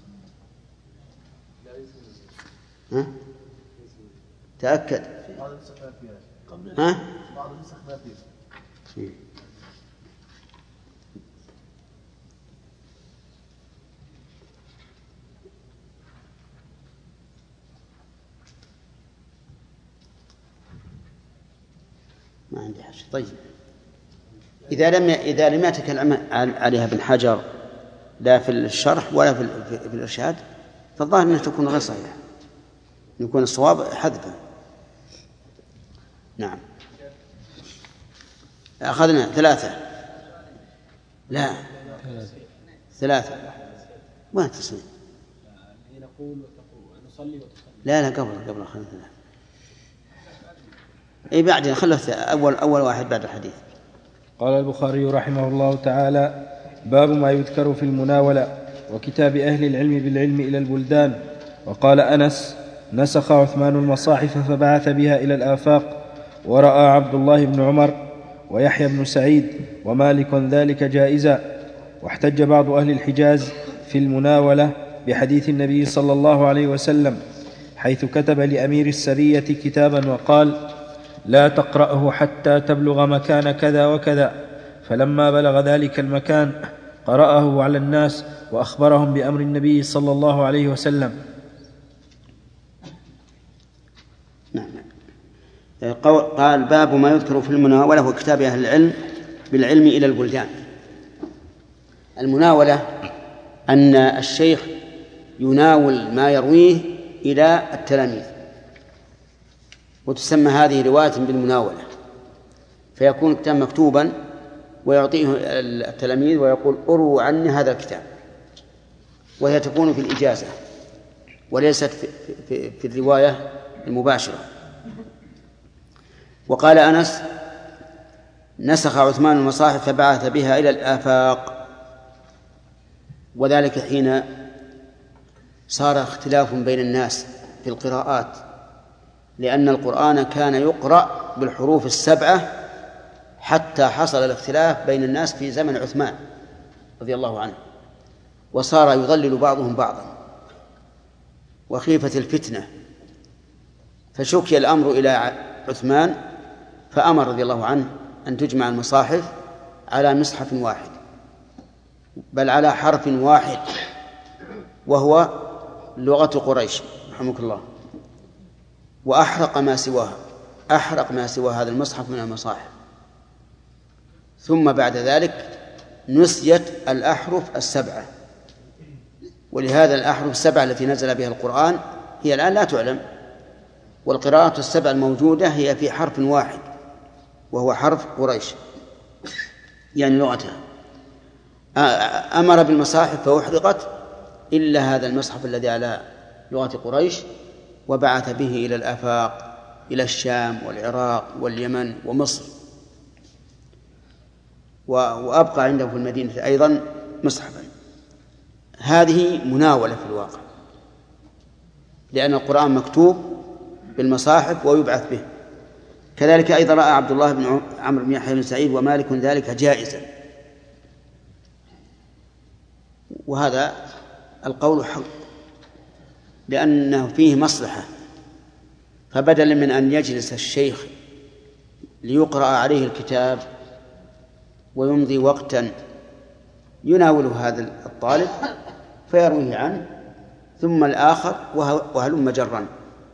S2: ها؟ تأكد. ها؟ ما عندي حاجة. طيب إذا لم إذا لم يتكلم عليها ابن حجر لا في الشرح ولا في, في الإرشاد فالظاهر أنها تكون غير صحيحة يكون الصواب حذفا. نعم. أخذنا ثلاثة لا ثلاثة وين تصلي؟
S6: نقول نصلي وتصلي.
S2: لا لا قبل قبل أخذنا ثلاثة. أي بعدين خلص أول أول واحد بعد الحديث.
S3: قال البخاري رحمه الله تعالى باب ما يذكر في المناولة وكتاب أهل العلم بالعلم إلى البلدان. وقال أنس نسخ عثمان المصاحف فبعث بها إلى الآفاق ورأى عبد الله بن عمر ويحيى بن سعيد ومالك ذلك جائزا. واحتج بعض أهل الحجاز في المناولة بحديث النبي صلى الله عليه وسلم حيث كتب لأمير السرية كتابا وقال لا تقرأه حتى تبلغ مكان كذا وكذا. فلما بلغ ذلك المكان قرأه على الناس وأخبرهم بأمر النبي صلى الله عليه وسلم.
S2: نعم. قال باب ما يذكر في المناولة وكتاب أهل العلم بالعلم إلى البلدان. المناولة أن الشيخ يناول ما يرويه إلى التلاميذ وتسمى هذه رواية بالمناولة فيكون الكتاب مكتوبا ويعطيه التلاميذ ويقول أروا عني هذا الكتاب وهي تكون في الإجازة وليست في, في, في الرواية المباشرة. وقال أنس نسخ عثمان المصاحف فبعث بها إلى الآفاق وذلك حين صار اختلاف بين الناس في القراءات لأن القرآن كان يقرأ بالحروف السبعة حتى حصل الاختلاف بين الناس في زمن عثمان رضي الله عنه وصار يضلل بعضهم بعضا وخيفة الفتنة فشكي الأمر إلى عثمان فأمر رضي الله عنه أن تجمع المصاحف على مصحف واحد بل على حرف واحد وهو لغة قريش رحمك الله، وأحرق ما سواها، أحرق ما سوى هذا المصحف من المصاحف. ثم بعد ذلك نسيت الأحرف السبعة، ولهذا الأحرف السبعة التي نزل بها القرآن هي الآن لا تعلم، والقراءة السبع الموجودة هي في حرف واحد وهو حرف قريش يعني لغتها. أمر بالمصاحف فأحرقت إلا هذا المصحف الذي على لغة قريش، وبعث به إلى الآفاق، إلى الشام والعراق واليمن ومصر، وأبقى عنده في المدينة أيضا مصحفا. هذه مناولة في الواقع، لأن القرآن مكتوب بالمصاحف ويبعث به. كذلك أيضا رأى عبد الله بن عمرو بن يحيى بن سعيد ومالك ذلك جائزا، وهذا القول حق لأنه فيه مصلحة. فبدلا من أن يجلس الشيخ ليقرأ عليه الكتاب ويمضي وقتا يناول هذا الطالب فيرويه عنه ثم الآخر وهلم جرا.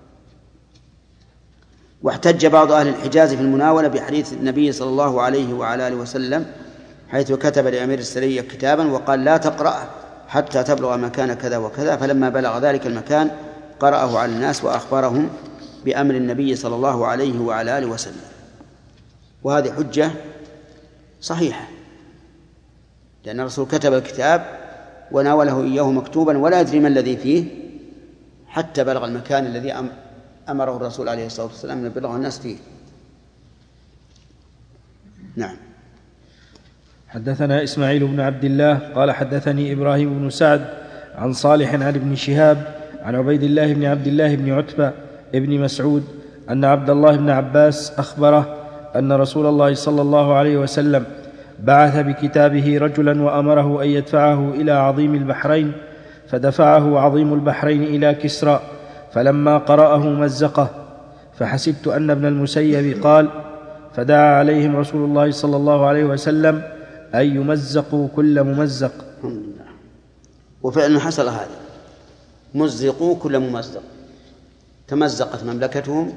S2: واحتج بعض أهل الحجاز في المناولة بحديث النبي صلى الله عليه وعلى آله وسلم حيث كتب لأمير السرية كتابا وقال لا تقرأ حتى تبلغ مكان كذا وكذا، فلما بلغ ذلك المكان قرأه على الناس وأخبرهم بأمر النبي صلى الله عليه وعلى آله وسلم. وهذه حجة صحيحة، لأن الرسول كتب الكتاب وناوله إياه مكتوبا ولا يدري ما الذي فيه حتى بلغ المكان الذي أمره الرسول عليه الصلاة والسلام أن يبلغ الناس فيه. نعم.
S3: حدثنا إسماعيل بن عبد الله قال حدثني إبراهيم بن سعد عن صالح عن ابن شهاب عن عبيد الله بن عبد الله بن عتبة ابن مسعود أن عبد الله بن عباس أخبره أن رسول الله صلى الله عليه وسلم بعث بكتابه رجلا وأمره أن يدفعه إلى عظيم البحرين، فدفعه عظيم البحرين إلى كسرى، فلما قرأه مزقه، فحسبت أن ابن المسيب قال فدعا عليهم رسول الله صلى الله عليه وسلم أن يمزقوا كل ممزق.
S2: وفعلا حصل هذا، مزقوا كل ممزق، تمزقت مملكتهم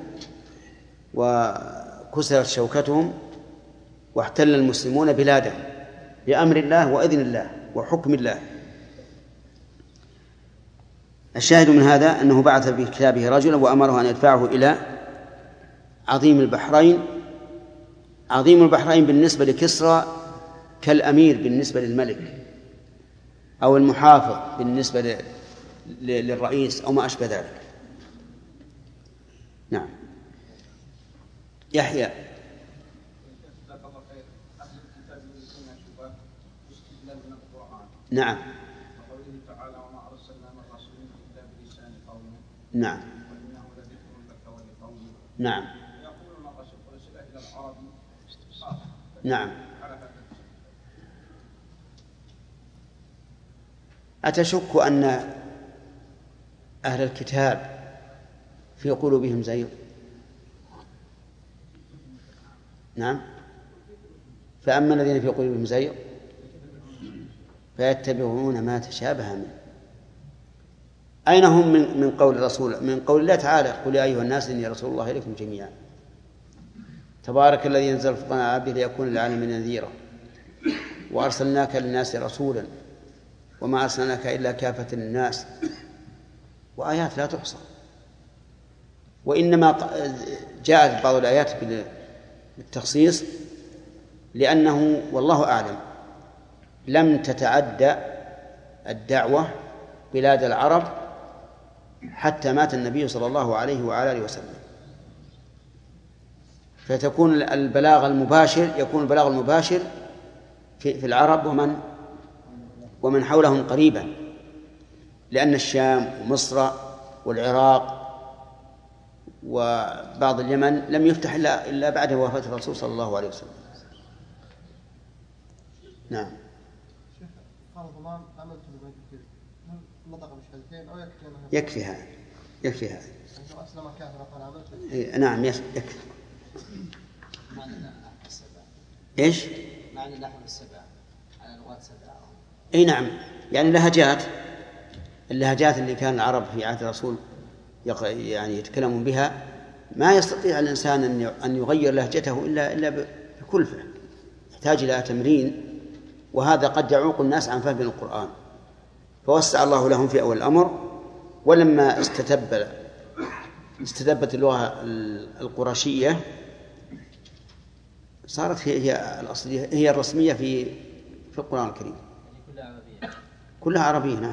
S2: وكسرت شوكتهم واحتل المسلمون بلادهم بأمر الله وإذن الله وحكم الله. الشاهد من هذا أنه بعث بكتابه رجلا وأمره أن يدفعه إلى عظيم البحرين. عظيم البحرين بالنسبة لكسرى كالأمير بالنسبة للملك، أو المحافظ بالنسبة للرئيس أو ما أشبه ذلك. نعم. يحيى. نعم. نعم. نعم. نعم. أتشك أن أهل الكتاب في قلوبهم زيغ؟ نعم. فأما الذين في قلوبهم زيغ فيتبعون ما تشابه منه. أين هم من من قول الرسول من قول الله تعالى قل يا أيها الناس إني رسول الله إليكم جميعا تبارك الذي ينزل الفرقان على عبده ليكون للعالمين نذيرا وأرسلناك للناس رسولا وما أرسلناك إلا كافة للناس، وآيات لا تحصى. وإنما جاءت بعض الآيات بالتخصيص لأنه والله أعلم لم تتعدى الدعوة بلاد العرب حتى مات النبي صلى الله عليه وعلى آله وسلم، فتكون البلاغ المباشر يكون البلاغ المباشر في العرب ومن ومن حولهم قريبا، لأن الشام ومصر والعراق وبعض اليمن لم يفتح إلا إلا بعد وفاة الرسول صلى الله عليه وسلم. نعم. يكفي هذا يكفي هذا إيه نعم يكفي. ايش؟
S11: معنى الأحرف السبع على لغات سبع
S2: أي نعم، يعني لهجات اللهجات اللي كان العرب في عهد الرسول يعني يتكلمون بها، ما يستطيع الإنسان أن يغير لهجته إلا إلا بكلفة، يحتاج إلى تمرين، وهذا قد يعوق الناس عن فهم القرآن. فوسع الله لهم في أول الأمر، ولما استتب استتبت اللغة القرشية صارت هي الأصلية، هي الرسمية في في القرآن الكريم.
S11: كلها عربية.
S2: كلها عربية نعم.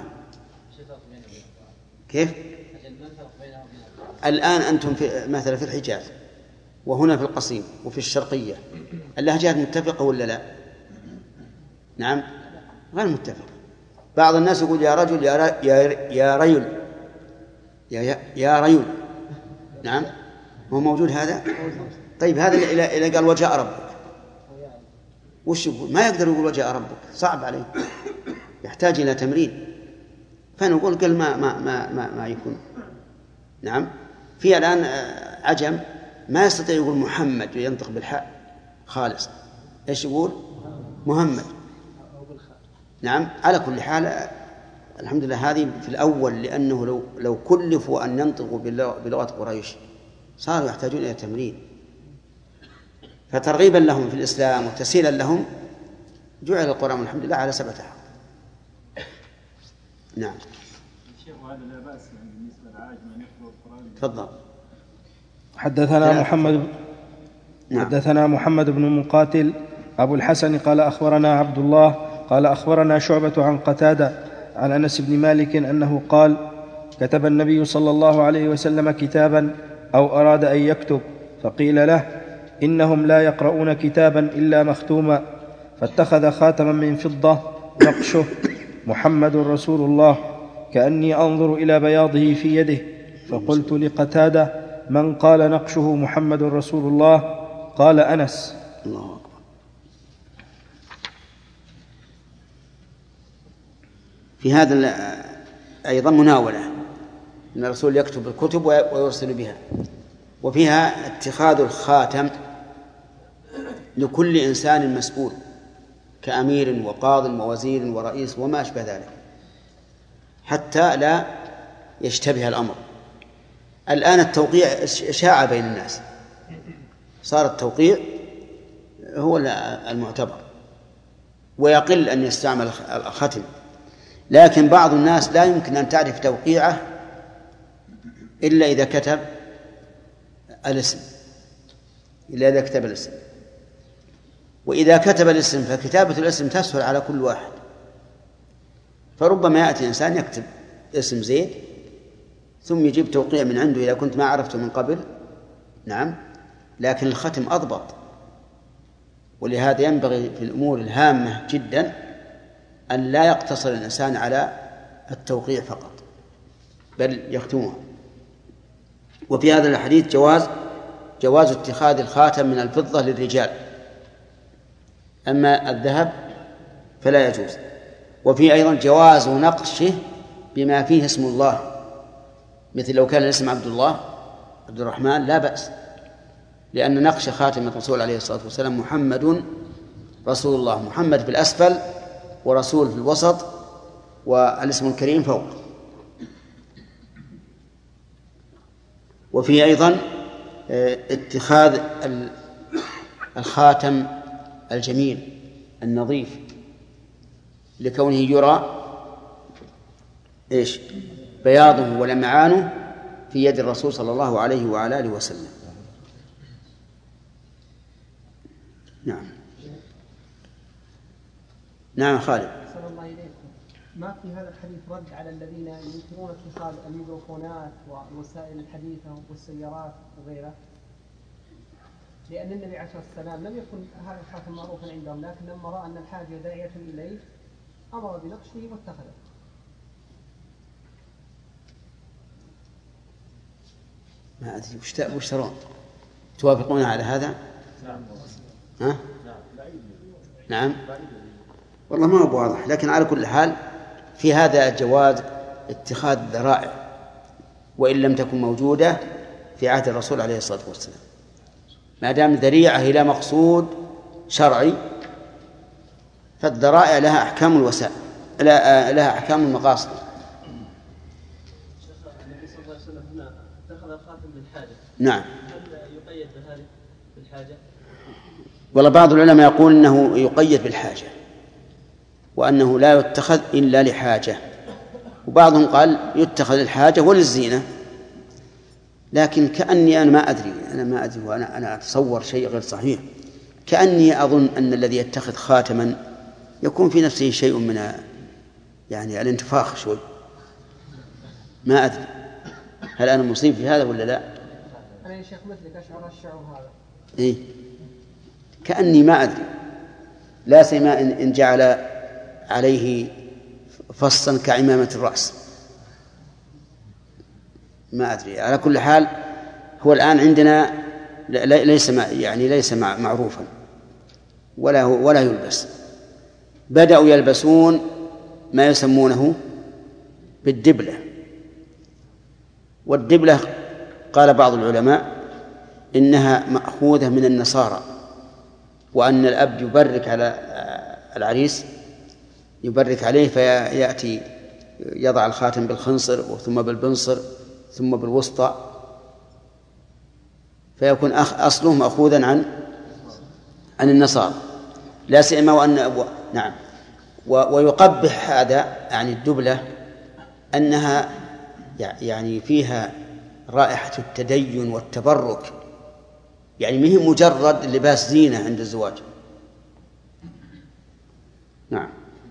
S2: كيف؟
S11: الفرق
S2: الآن أنتم في مثلا في الحجاز وهنا في القصيم وفي الشرقية، اللهجات متفقة ولا لا؟ نعم غير متفقة. بعض الناس يقول يا رجل يا ر... يا يا ريل يا يا ريل، نعم هو موجود هذا. طيب هذا إلى إلى قال وجاء ربك، وش يقول؟ ما يقدر يقول وجاء ربك، صعب عليه، يحتاج إلى تمرين. فنقول قل ما ما ما ما, ما يكون. نعم في الآن عجم ما يستطيع يقول محمد وينطق بالحاء خالص، ايش يقول؟ محمد. نعم على كل حال الحمد لله هذه في الأول، لأنه لو لو كلفوا أن ينطقوا بلغة قريش صاروا يحتاجون إلى تمرين، فترغيبا لهم في الإسلام وتسهيلا لهم جعل القرآن الحمد لله على سبعة أحرف. نعم.
S12: وهذا لا بأس يعني بالنسبة للعاجم أن يقرأ القرآن.
S2: تفضل.
S3: حدثنا محمد
S2: نعم.
S3: حدثنا محمد بن مقاتل أبو الحسن قال أخبرنا عبد الله قال أخبرنا شعبة عن قتادة عن أنس بن مالك أنه قال: كتب النبي صلى الله عليه وسلم كتابا أو أراد أن يكتب، فقيل له: إنهم لا يقرؤون كتابا إلا مختوما، فاتخذ خاتما من فضة نقشه محمد رسول الله، كأني أنظر إلى بياضه في يده. فقلت لقتادة: من قال نقشه محمد رسول الله؟ قال: أنس.
S2: الله أكبر. في هذا أيضا مناولة أن الرسول يكتب الكتب ويرسل بها، وفيها اتخاذ الخاتم لكل إنسان مسؤول كأمير وقاض ووزير ورئيس وما أشبه ذلك، حتى لا يشتبه الأمر. الآن التوقيع شاع بين الناس، صار التوقيع هو المعتبر، ويقل أن يستعمل الختم، لكن بعض الناس لا يمكن أن تعرف توقيعه إلا إذا كتب الاسم، إلا إذا كتب الاسم. وإذا كتب الاسم فكتابة الاسم تسهل على كل واحد، فربما يأتي إنسان يكتب اسم زيد ثم يجيب توقيع من عنده إذا كنت ما عرفته من قبل. نعم، لكن الختم أضبط، ولهذا ينبغي في الأمور الهامة جدا أن لا يقتصر الإنسان على التوقيع فقط، بل يختمها. وفي هذا الحديث جواز جواز اتخاذ الخاتم من الفضة للرجال، أما الذهب فلا يجوز. وفي أيضا جواز نقشه بما فيه اسم الله، مثل لو كان الاسم عبد الله عبد الرحمن لا بأس، لأن نقش خاتم الرسول عليه الصلاة والسلام محمد رسول الله، محمد في الأسفل ورسول في الوسط والاسم الكريم فوق. وفي أيضا اتخاذ الخاتم الجميل النظيف لكونه يرى إيش بياضه ولمعانه في يد الرسول صلى الله عليه وعلى آله وسلم. نعم. نعم خالد.
S9: صلى الله عليكم. ما في هذا الحديث رد على الذين ينكرون اتخاذ الميكروفونات والوسائل الحديثة والسيارات وغيرها، لأن النبي عليه الصلاة والسلام لم يكن هذا الخاتم معروفا عندهم، لكن لما رأى أن الحاجة داعية إليه أمر بنقشه واتخذه.
S2: ما أدري وش ترون، توافقون على هذا؟
S12: نعم.
S2: ها؟ نعم. والله ما هو واضح، لكن على كل حال في هذا جواز اتخاذ الذرائع وإن لم تكن موجودة في عهد الرسول عليه الصلاة والسلام، ما دام ذريعة إلى مقصود شرعي فالذرائع لها أحكام الوسائل. لا لها أحكام المقاصد.
S6: النبي صلى الله عليه وسلم هنا اتخذ الخاتم بالحاجة.
S2: نعم.
S6: هل يقيد بهذه بالحاجة؟
S2: والله بعض العلماء يقول إنه يقيد بالحاجة وأنه لا يتخذ إلا لحاجة، وبعضهم قال يتخذ للحاجة وللزينة. لكن كأني أنا ما أدري أنا ما أدري وأنا أنا أتصور شيء غير صحيح. كأني أظن أن الذي يتخذ خاتما يكون في نفسه شيء من يعني الانتفاخ شوي، ما أدري هل أنا مصيب في هذا ولا لا.
S9: أنا يا شيخ مثلك أشعر الشعور هذا.
S2: إيه كأني ما أدري، لا سيما إن جعل عليه فصا كعمامة الرأس، ما أدري. على كل حال هو الآن عندنا ليس يعني ليس معروفا ولا ولا يلبس. بدأوا يلبسون ما يسمونه بالدبلة، والدبلة قال بعض العلماء إنها مأخوذة من النصارى، وأن الأب يبرك على العريس يبرك عليه فيأتي يضع الخاتم بالخنصر ثم بالبنصر ثم بالوسطى، فيكون أصله مأخوذا عن عن النصارى، لا سيما وأن أبو... نعم. ويقبح هذا يعني الدبلة أنها يعني فيها رائحة التدين والتبرك، يعني ما هي مجرد لباس زينة عند الزواج. نعم.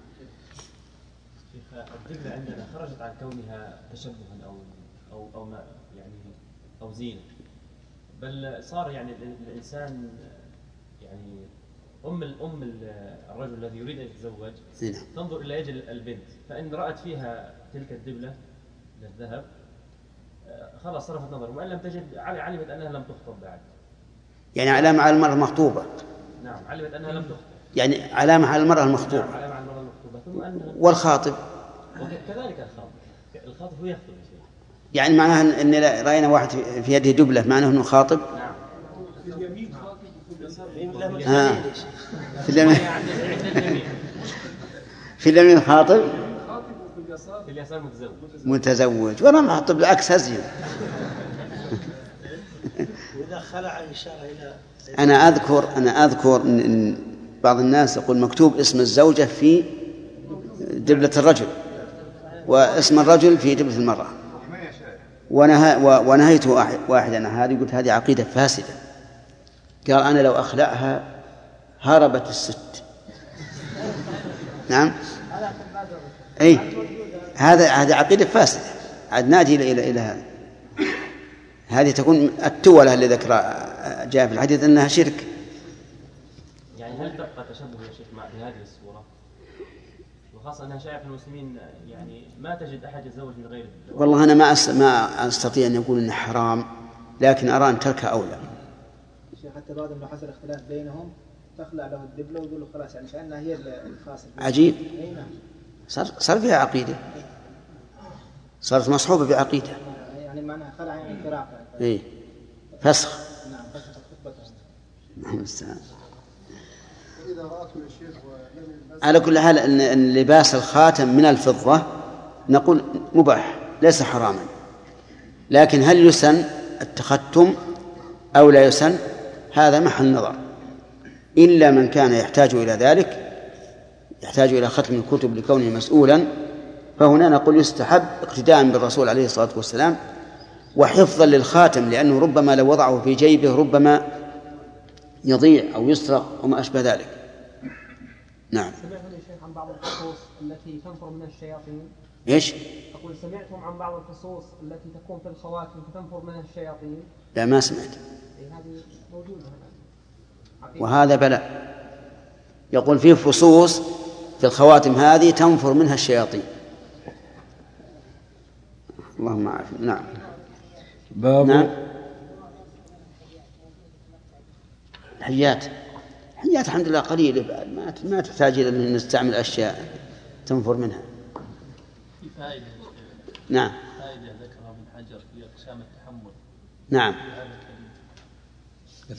S13: الدبلة عندنا خرجت عن كونها تشبها أو أو أو ما يعني أو زينة، بل صار يعني الإنسان يعني أم الأم الرجل الذي يريد أن يتزوج
S2: زينة.
S13: تنظر إلى يد البنت، فإن رأت فيها تلك الدبلة للذهب خلاص صرفت نظر، وإن لم تجد علمت أنها لم تخطب بعد.
S2: يعني علامة على المرأة المخطوبة.
S13: نعم علمت أنها لم تخطب.
S2: يعني علامة على المرأة المخطوبة.
S13: نعم علامة على المرأة المخطوبة. ثم أن
S2: والخاطب.
S13: وكذلك الخاطب. الخاطب هو يخطب يا شيخ.
S2: يعني معناها أن رأينا واحد في يده دبلة معناه أنه خاطب.
S13: نعم.
S10: في اليمين خاطب وفي اليسار
S2: آه. في اليمين في اليمين خاطب
S13: في اليسار متزوج.
S2: متزوج وأنا محطب بالعكس هزين.
S10: وإذا خلع إشارة إلى
S2: أنا أذكر أنا أذكر إن بعض الناس يقول مكتوب اسم الزوجة في دبلة الرجل واسم الرجل في دبلة المرأة، ونهيت واحدا هذه قلت هذه عقيدة فاسدة. قال أنا لو أخلعها هربت الست. نعم أي هذا هذا عقيدة فاسدة. عاد نادي إلى إلى إلى هذا هذه تكون التولة اللي ذكرها جاء في الحديث أنها شرك.
S13: يعني هل تبقى تشبه يا شيخ مع بهذه الصورة، وخاصة أنها شائعة في المسلمين، يعني ما تجد أحد يتزوج من غيره؟
S2: والله أنا ما أس... ما أستطيع أن أقول إنه حرام، لكن أرى أن تركها أولى.
S14: شيخ حتى بعد ما حصل اختلاف بينهم تخلع له الدبلة ويقول له خلاص يعني كأنها هي الفاصل.
S2: عجيب.
S14: أي نعم.
S2: صار صار فيها عقيدة، صارت مصحوبة بعقيدة.
S14: يعني معناها خلع يعني فراق.
S2: إيه فسخ.
S14: نعم فسخ خطبته.
S2: نعم السلام.
S8: إذا رأته يا شيخ ولم يلبس.
S2: على كل حال أن لباس الخاتم من الفضة نقول مباح ليس حراما، لكن هل يسن التختم أو لا يسن هذا محل نظر، إلا من كان يحتاج إلى ذلك، يحتاج إلى ختم الكتب لكونه مسؤولا، فهنا نقول يستحب اقتداء بالرسول عليه الصلاة والسلام وحفظا للخاتم، لأنه ربما لو وضعه في جيبه ربما يضيع أو يسرق أو ما أشبه ذلك. نعم.
S9: سمعتم يا شيخ عن بعض الفصوص التي تنفر من الشياطين؟
S2: إيش؟
S9: أقول سمعتم عن بعض الفصوص التي تكون في الخواتم فتنفر منها الشياطين؟
S2: لا ما سمعت.
S9: هذه موجودة.
S2: وهذا بلاء. يقول فيه فصوص في الخواتم هذه تنفر منها الشياطين. اللهم عافية. نعم.
S3: باب
S2: نعم. الحيات الحيات الحمد لله قليلة بعد ما ما تحتاج إلى أن نستعمل أشياء تنفر منها.
S15: في فائدة.
S2: نعم.
S15: فائدة ذكرها ابن حجر في أقسام التحمل.
S2: نعم.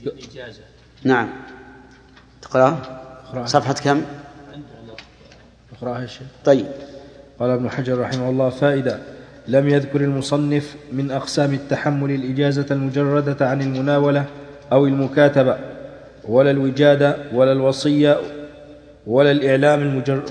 S15: الإجازة.
S2: نعم. تقرأ صفحة كم؟
S3: اقرأها يا شيخ.
S2: طيب.
S3: قال ابن حجر رحمه الله: فائدة: لم يذكر المصنف من أقسام التحمل الإجازة المجردة عن المناولة أو المكاتبة، ولا الوجادة، ولا الوصية، ولا الإعلام المجرد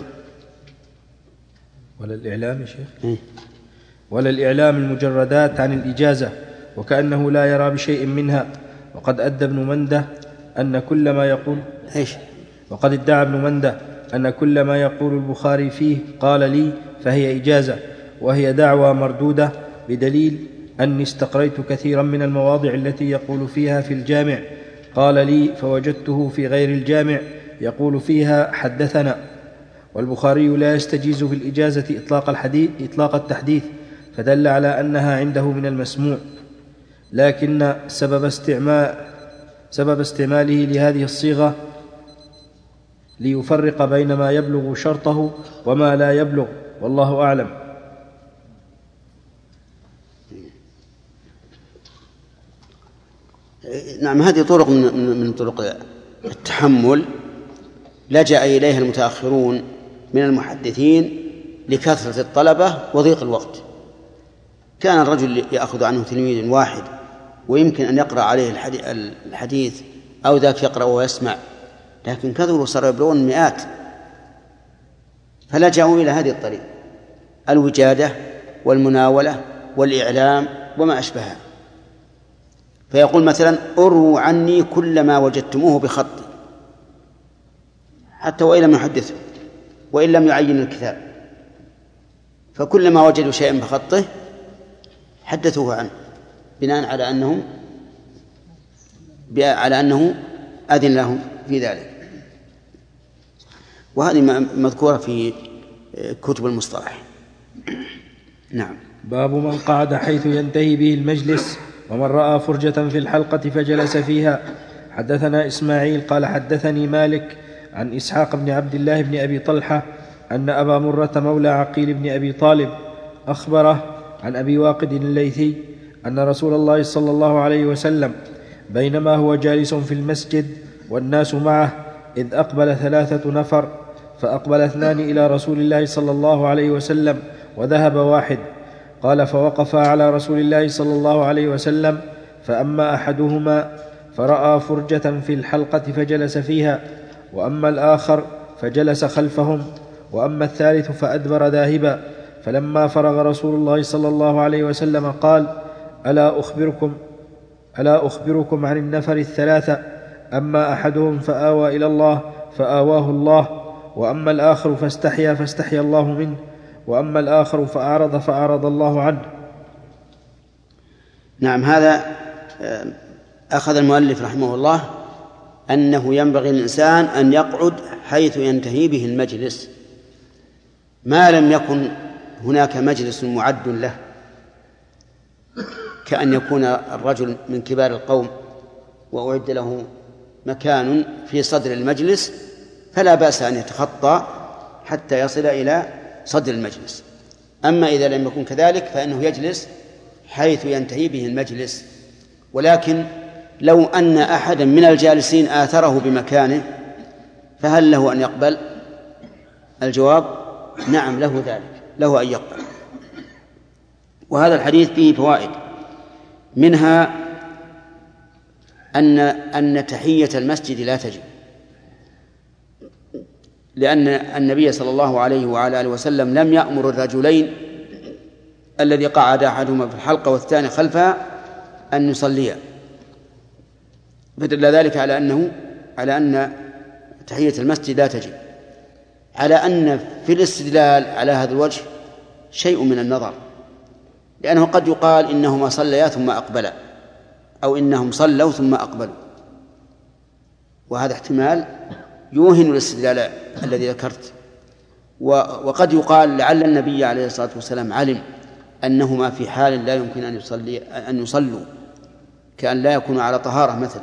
S3: ولا الإعلام يا شيخ ولا الإعلام المجردات عن الإجازة، وكأنه لا يرى بشيء منها. وقد أدى ابن منده أن كل ما يقول
S2: إيش
S3: وقد ادعى ابن منده أن كل ما يقول البخاري فيه قال لي فهي إجازة، وهي دعوى مردودة، بدليل أني استقريت كثيرا من المواضع التي يقول فيها في الجامع قال لي، فوجدته في غير الجامع يقول فيها حدثنا. والبخاري لا يستجيز في الإجازة إطلاق الحديث إطلاق التحديث، فدل على أنها عنده من المسموع، لكن سبب استعمال سبب استعماله لهذه الصيغة ليفرق بين ما يبلغ شرطه وما لا يبلغ، والله أعلم.
S2: نعم، هذه طرق من من طرق التحمل لجأ إليها المتأخرون من المحدثين لكثرة الطلبة وضيق الوقت. كان الرجل يأخذ عنه تلميذ واحد ويمكن أن يقرأ عليه الحديث أو ذاك يقرأ ويسمع، لكن كثروا صاروا يبلغون مئات، فلجأوا إلى هذه الطريقة: الوجادة والمناولة والإعلام وما أشبهها. فيقول مثلا: أروا عني كل ما وجدتموه بخطي، حتى وإن لم يحدثه وإن لم يعين الكتاب، فكل ما وجدوا شيئا بخطه حدثوه عنه، بناء على أنه على أنه أذن لهم في ذلك. وهذه مذكورة في كتب المصطلح. نعم.
S3: باب من قعد حيث ينتهي به المجلس، ومن رأى فرجة في الحلقة فجلس فيها. حدثنا إسماعيل قال حدثني مالك عن إسحاق بن عبد الله بن أبي طلحة أن أبا مرة مولى عقيل بن أبي طالب أخبره عن أبي واقد الليثي أن رسول الله صلى الله عليه وسلم بينما هو جالس في المسجد والناس معه إذ أقبل ثلاثة نفر، فأقبل اثنان إلى رسول الله صلى الله عليه وسلم وذهب واحد. قال: فوقفا على رسول الله صلى الله عليه وسلم، فأما أحدهما فرأى فرجة في الحلقة فجلس فيها، وأما الآخر فجلس خلفهم، وأما الثالث فأدبر ذاهبا. فلما فرغ رسول الله صلى الله عليه وسلم قال: ألا أخبركم ألا أخبركم عن النفر الثلاثة؟ أما أحدهم فآوى إلى الله فآواه الله، وأما الآخر فاستحيا فاستحيا الله منه، وأما الآخر فأعرض فأعرض الله عنه.
S2: نعم. هذا أخذ المؤلف رحمه الله أنه ينبغي للإنسان أن يقعد حيث ينتهي به المجلس، ما لم يكن هناك مجلس معد له، كأن يكون الرجل من كبار القوم وأعد له مكان في صدر المجلس، فلا بأس أن يتخطى حتى يصل إلى صدر المجلس. أما إذا لم يكن كذلك فإنه يجلس حيث ينتهي به المجلس. ولكن لو أن أحدا من الجالسين آثره بمكانه فهل له أن يقبل؟ الجواب: نعم، له ذلك، له أن يقبل. وهذا الحديث فيه فوائد، منها أن أن تحية المسجد لا تجب، لأن النبي صلى الله عليه وعلى آله وسلم لم يأمر الرجلين الذي قعد أحدهما في الحلقة والثاني خلفها أن يصليا، فدل ذلك على أنه على أن تحية المسجد لا تجب، على أن في الاستدلال على هذا الوجه شيء من النظر، لأنه قد يقال إنهما صليا ثم أقبلا، أو إنهم صلوا ثم أقبلوا، وهذا احتمال يوهن الاستدلال الذي ذكرت. وقد يقال لعل النبي عليه الصلاة والسلام علم أنهما في حال لا يمكن أن يصلي أن يصلوا، كأن لا يكونوا على طهارة مثلا.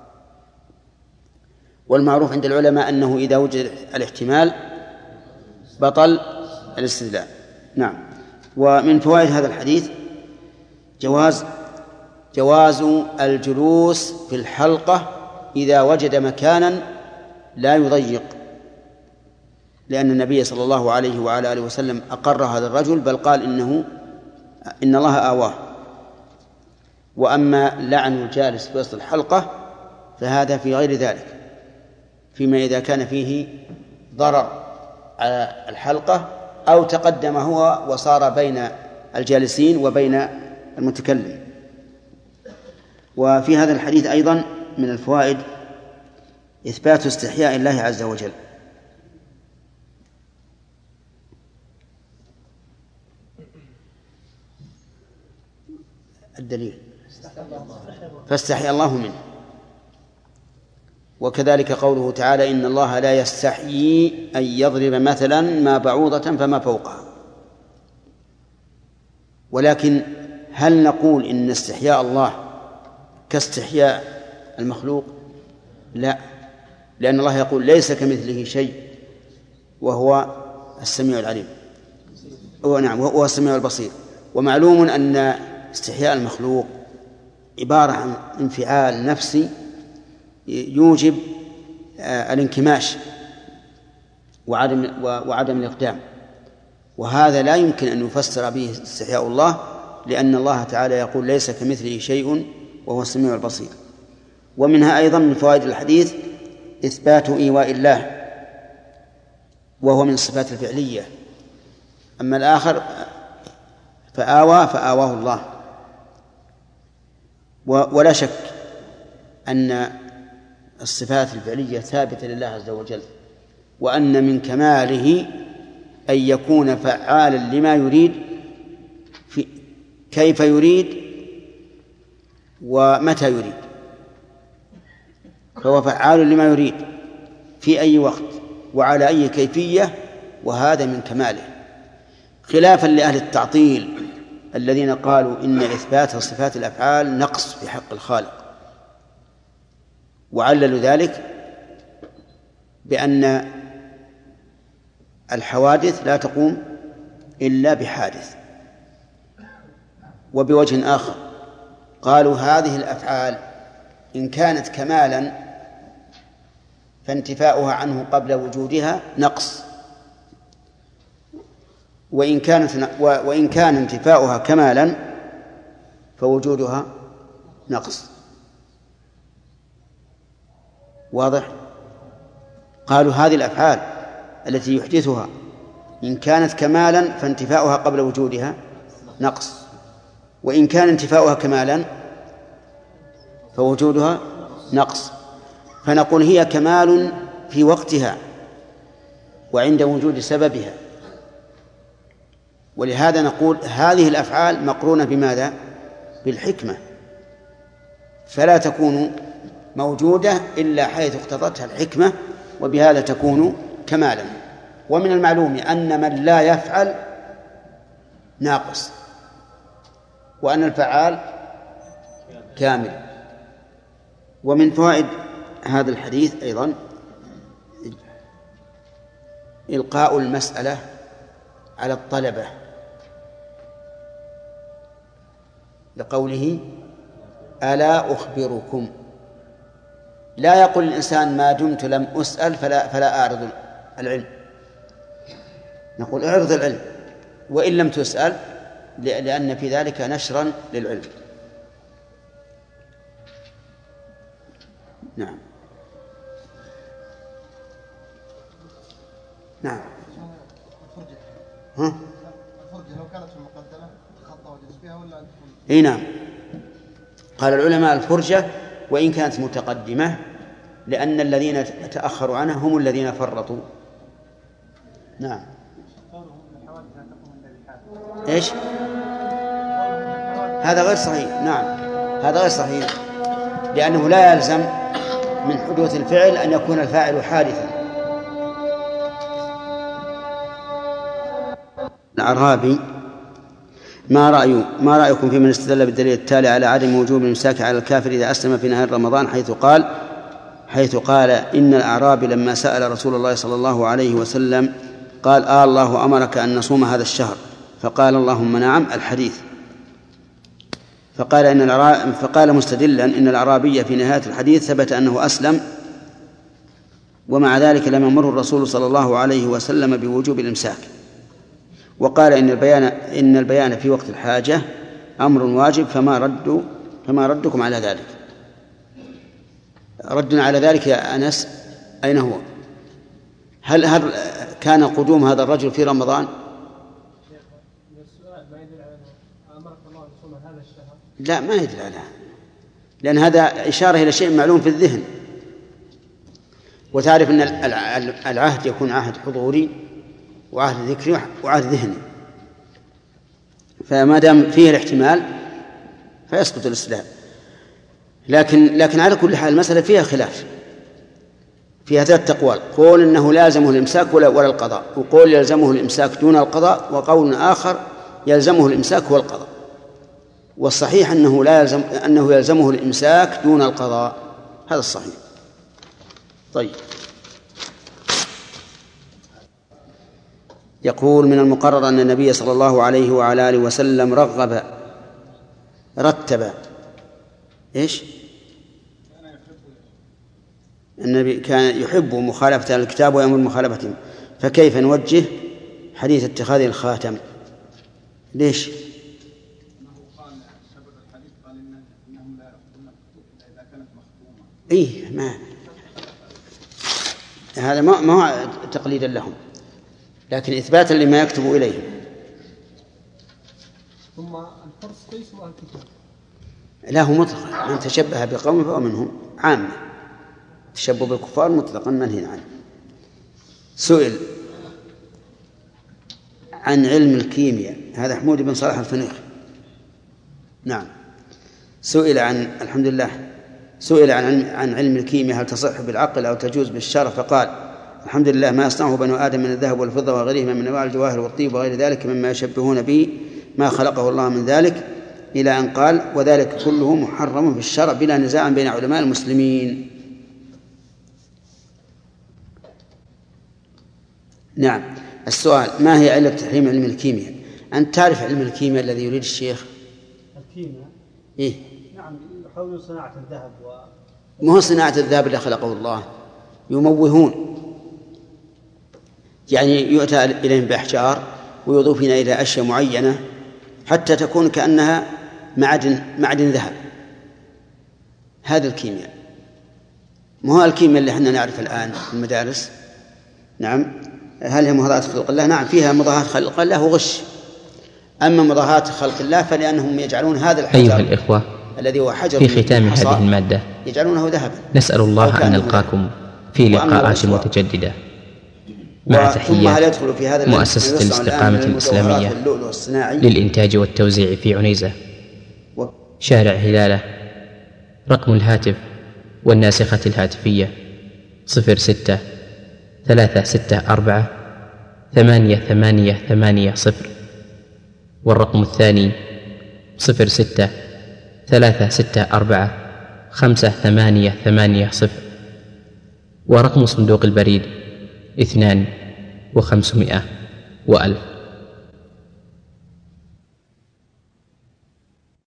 S2: والمعروف عند العلماء أنه إذا وجد الاحتمال بطل الاستدلال. نعم. ومن فوائد هذا الحديث جواز جواز الجلوس في الحلقة إذا وجد مكانا لا يضيق، لأن النبي صلى الله عليه وعلى آله وسلم أقر هذا الرجل، بل قال إنه إن الله آواه. وأما لعن الجالس في وسط الحلقة فهذا في غير ذلك، فيما إذا كان فيه ضرر على الحلقة أو تقدم هو وصار بين الجالسين وبين المتكلم. وفي هذا الحديث أيضا من الفوائد إثبات استحياء الله عز وجل. الدليل فاستحيا الله منه. وكذلك قوله تعالى إن الله لا يستحيي أن يضرب مثلا ما بعوضة فما فوقها. ولكن هل نقول إن استحياء الله كاستحياء المخلوق؟ لا، لأن الله يقول ليس كمثله شيء وهو السميع العليم. نعم، وهو السميع البصير. ومعلوم أن استحياء المخلوق عبارة عن انفعال نفسي يوجب الانكماش وعدم وعدم الإقدام، وهذا لا يمكن أن يفسر به استحياء الله، لأن الله تعالى يقول ليس كمثله شيء وهو السميع البصير. ومنها أيضا من فوائد الحديث إثبات إيواء الله، وهو من الصفات الفعلية. أما الآخر فآوى فآواه الله. ولا شك أن الصفات الفعلية ثابتة لله عز وجل، وأن من كماله أن يكون فعالا لما يريد في كيف يريد ومتى يريد، فهو فعال لما يريد في أي وقت وعلى أي كيفية، وهذا من كماله، خلافا لأهل التعطيل الذين قالوا إن إثبات صفات الأفعال نقص في حق الخالق، وعللوا ذلك بأن الحوادث لا تقوم إلا بحادث. وبوجه آخر قالوا هذه الأفعال إن كانت كمالا فانتفاؤها عنه قبل وجودها نقص، وإن كانت وإن كان انتفاؤها كمالا فوجودها نقص. واضح؟ قالوا هذه الأفعال التي يحدثها إن كانت كمالا فانتفاؤها قبل وجودها نقص، وإن كان انتفاؤها كمالا فوجودها نقص. فنقول هي كمال في وقتها وعند وجود سببها، ولهذا نقول هذه الأفعال مقرونة بماذا؟ بالحكمة، فلا تكون موجودة إلا حيث اقتضتها الحكمة، وبهذا تكون كمالا. ومن المعلوم أن من لا يفعل ناقص، وأن الفعال كامل. ومن فوائد هذا الحديث أيضا إلقاء المسألة على الطلبة، لقوله ألا أخبركم. لا يقول الإنسان ما دمت لم أسأل فلا, فلا أعرض العلم، نقول اعرض العلم وإن لم تسأل، لأن في ذلك نشرا للعلم. نعم نعم ها؟
S8: الفرجة لو كانت في المقدمة خطأ وجلس فيها ولا؟
S2: اي نعم، قال العلماء الفرجة وإن كانت متقدمة، لأن الذين تأخروا عنها هم الذين فرطوا. نعم. ايش؟ هذا غير صحيح. نعم هذا غير صحيح، لأنه لا يلزم من حدوث الفعل أن يكون الفاعل حادثا. الأعرابي ما رأي ما رأيكم في من استدل بالدليل التالي على عدم وجوب الإمساك على الكافر إذا أسلم في نهار رمضان، حيث قال حيث قال إن الأعرابي لما سأل رسول الله صلى الله عليه وسلم قال آه الله أمرك أن نصوم هذا الشهر، فقال اللهم نعم، الحديث. فقال إن فقال مستدلا إن الأعرابي في نهاية الحديث ثبت أنه أسلم ومع ذلك لم يمر الرسول صلى الله عليه وسلم بوجوب الإمساك، وقال إن البيان إن البيان في وقت الحاجة أمر واجب، فما رد فما ردكم على ذلك؟ ردنا على ذلك يا أنس أين هو؟ هل هل كان قدوم هذا الرجل في رمضان؟ لا، ما يدل على، لأن هذا إشارة إلى شيء معلوم في الذهن، وتعرف أن العهد يكون عهد حضوري وعهد ذكري وعهد ذهني، فما دام فيه الاحتمال فيسقط الإسلام. لكن لكن على كل حال المسألة فيها خلاف، فيها ثلاث أقوال: قول إنه لازمه الإمساك ولا ولا القضاء، وقول يلزمه الإمساك دون القضاء، وقول آخر يلزمه الإمساك والقضاء. والصحيح أنه لا يلزم أنه يلزمه الإمساك دون القضاء، هذا الصحيح. طيب، يقول: من المقرر أن النبي صلى الله عليه وعلى آله وسلم رغب رتب إيش؟ النبي كان يحب مخالفة أهل الكتاب ويأمر مخالفتهم، فكيف نوجه حديث اتخاذ الخاتم؟ ليش؟ إيه، ما هذا ما ما هو تقليدا لهم، لكن إثباتا لما يكتب إليهم.
S9: ثم الحرص ليس أهل الكتاب،
S2: لا، هو مطلق، من تشبه بقوم فهو منهم، عامة. تشبه بالكفار مطلقا منهي عنه. سئل عن علم الكيمياء، هذا حمود بن صلاح الفنيخ، نعم، سئل عن الحمد لله سئل عن علم, عن علم الكيمياء هل تصح بالعقل أو تجوز بالشرع، فقال: الحمد لله ما يصنعه بنو آدم من الذهب والفضة وغيرهما من أنواع الجواهر والطيب وغير ذلك مما يشبهون به ما خلقه الله من ذلك، إلى أن قال: وذلك كله محرم في الشرع بلا نزاع بين علماء المسلمين. نعم. السؤال: ما هي علة تحريم علم الكيمياء؟ أنت تعرف علم الكيمياء الذي يريد الشيخ؟
S9: الكيمياء؟
S2: إيه؟
S9: نعم، يحاولون صناعة الذهب و...
S2: ما هو صناعة الذهب اللي خلقه الله، يموهون، يعني يؤتى إليهم بأحجار ويضيفون إلى أشياء معينة حتى تكون كأنها معدن معدن ذهب. هذا الكيمياء، ما هو الكيمياء اللي احنا نعرف الآن في المدارس. نعم. هل هي مضاهاة خلق الله؟ نعم، فيها مضاهاة خلق الله وغش. أما مضاهاة خلق الله فلأنهم يجعلون هذا الحجر
S1: أيها الإخوة،
S2: الذي هو حجر
S1: في ختام هذه المادة
S2: يجعلونه ذهبا.
S1: نسأل الله أن نلقاكم في لقاءات متجددة مع تحيات مؤسسة الاستقامة الإسلامية للإنتاج والتوزيع في عنيزة، شارع هلالة. رقم الهاتف والناسخة الهاتفية صفر ستة ثلاثة ستة أربعة ثمانية ثمانية ثمانية صفر، والرقم الثاني صفر ستة ثلاثة ستة أربعة خمسة ثمانية ثمانية صفر، ورقم صندوق البريد اثنان وخمسمائة وألف.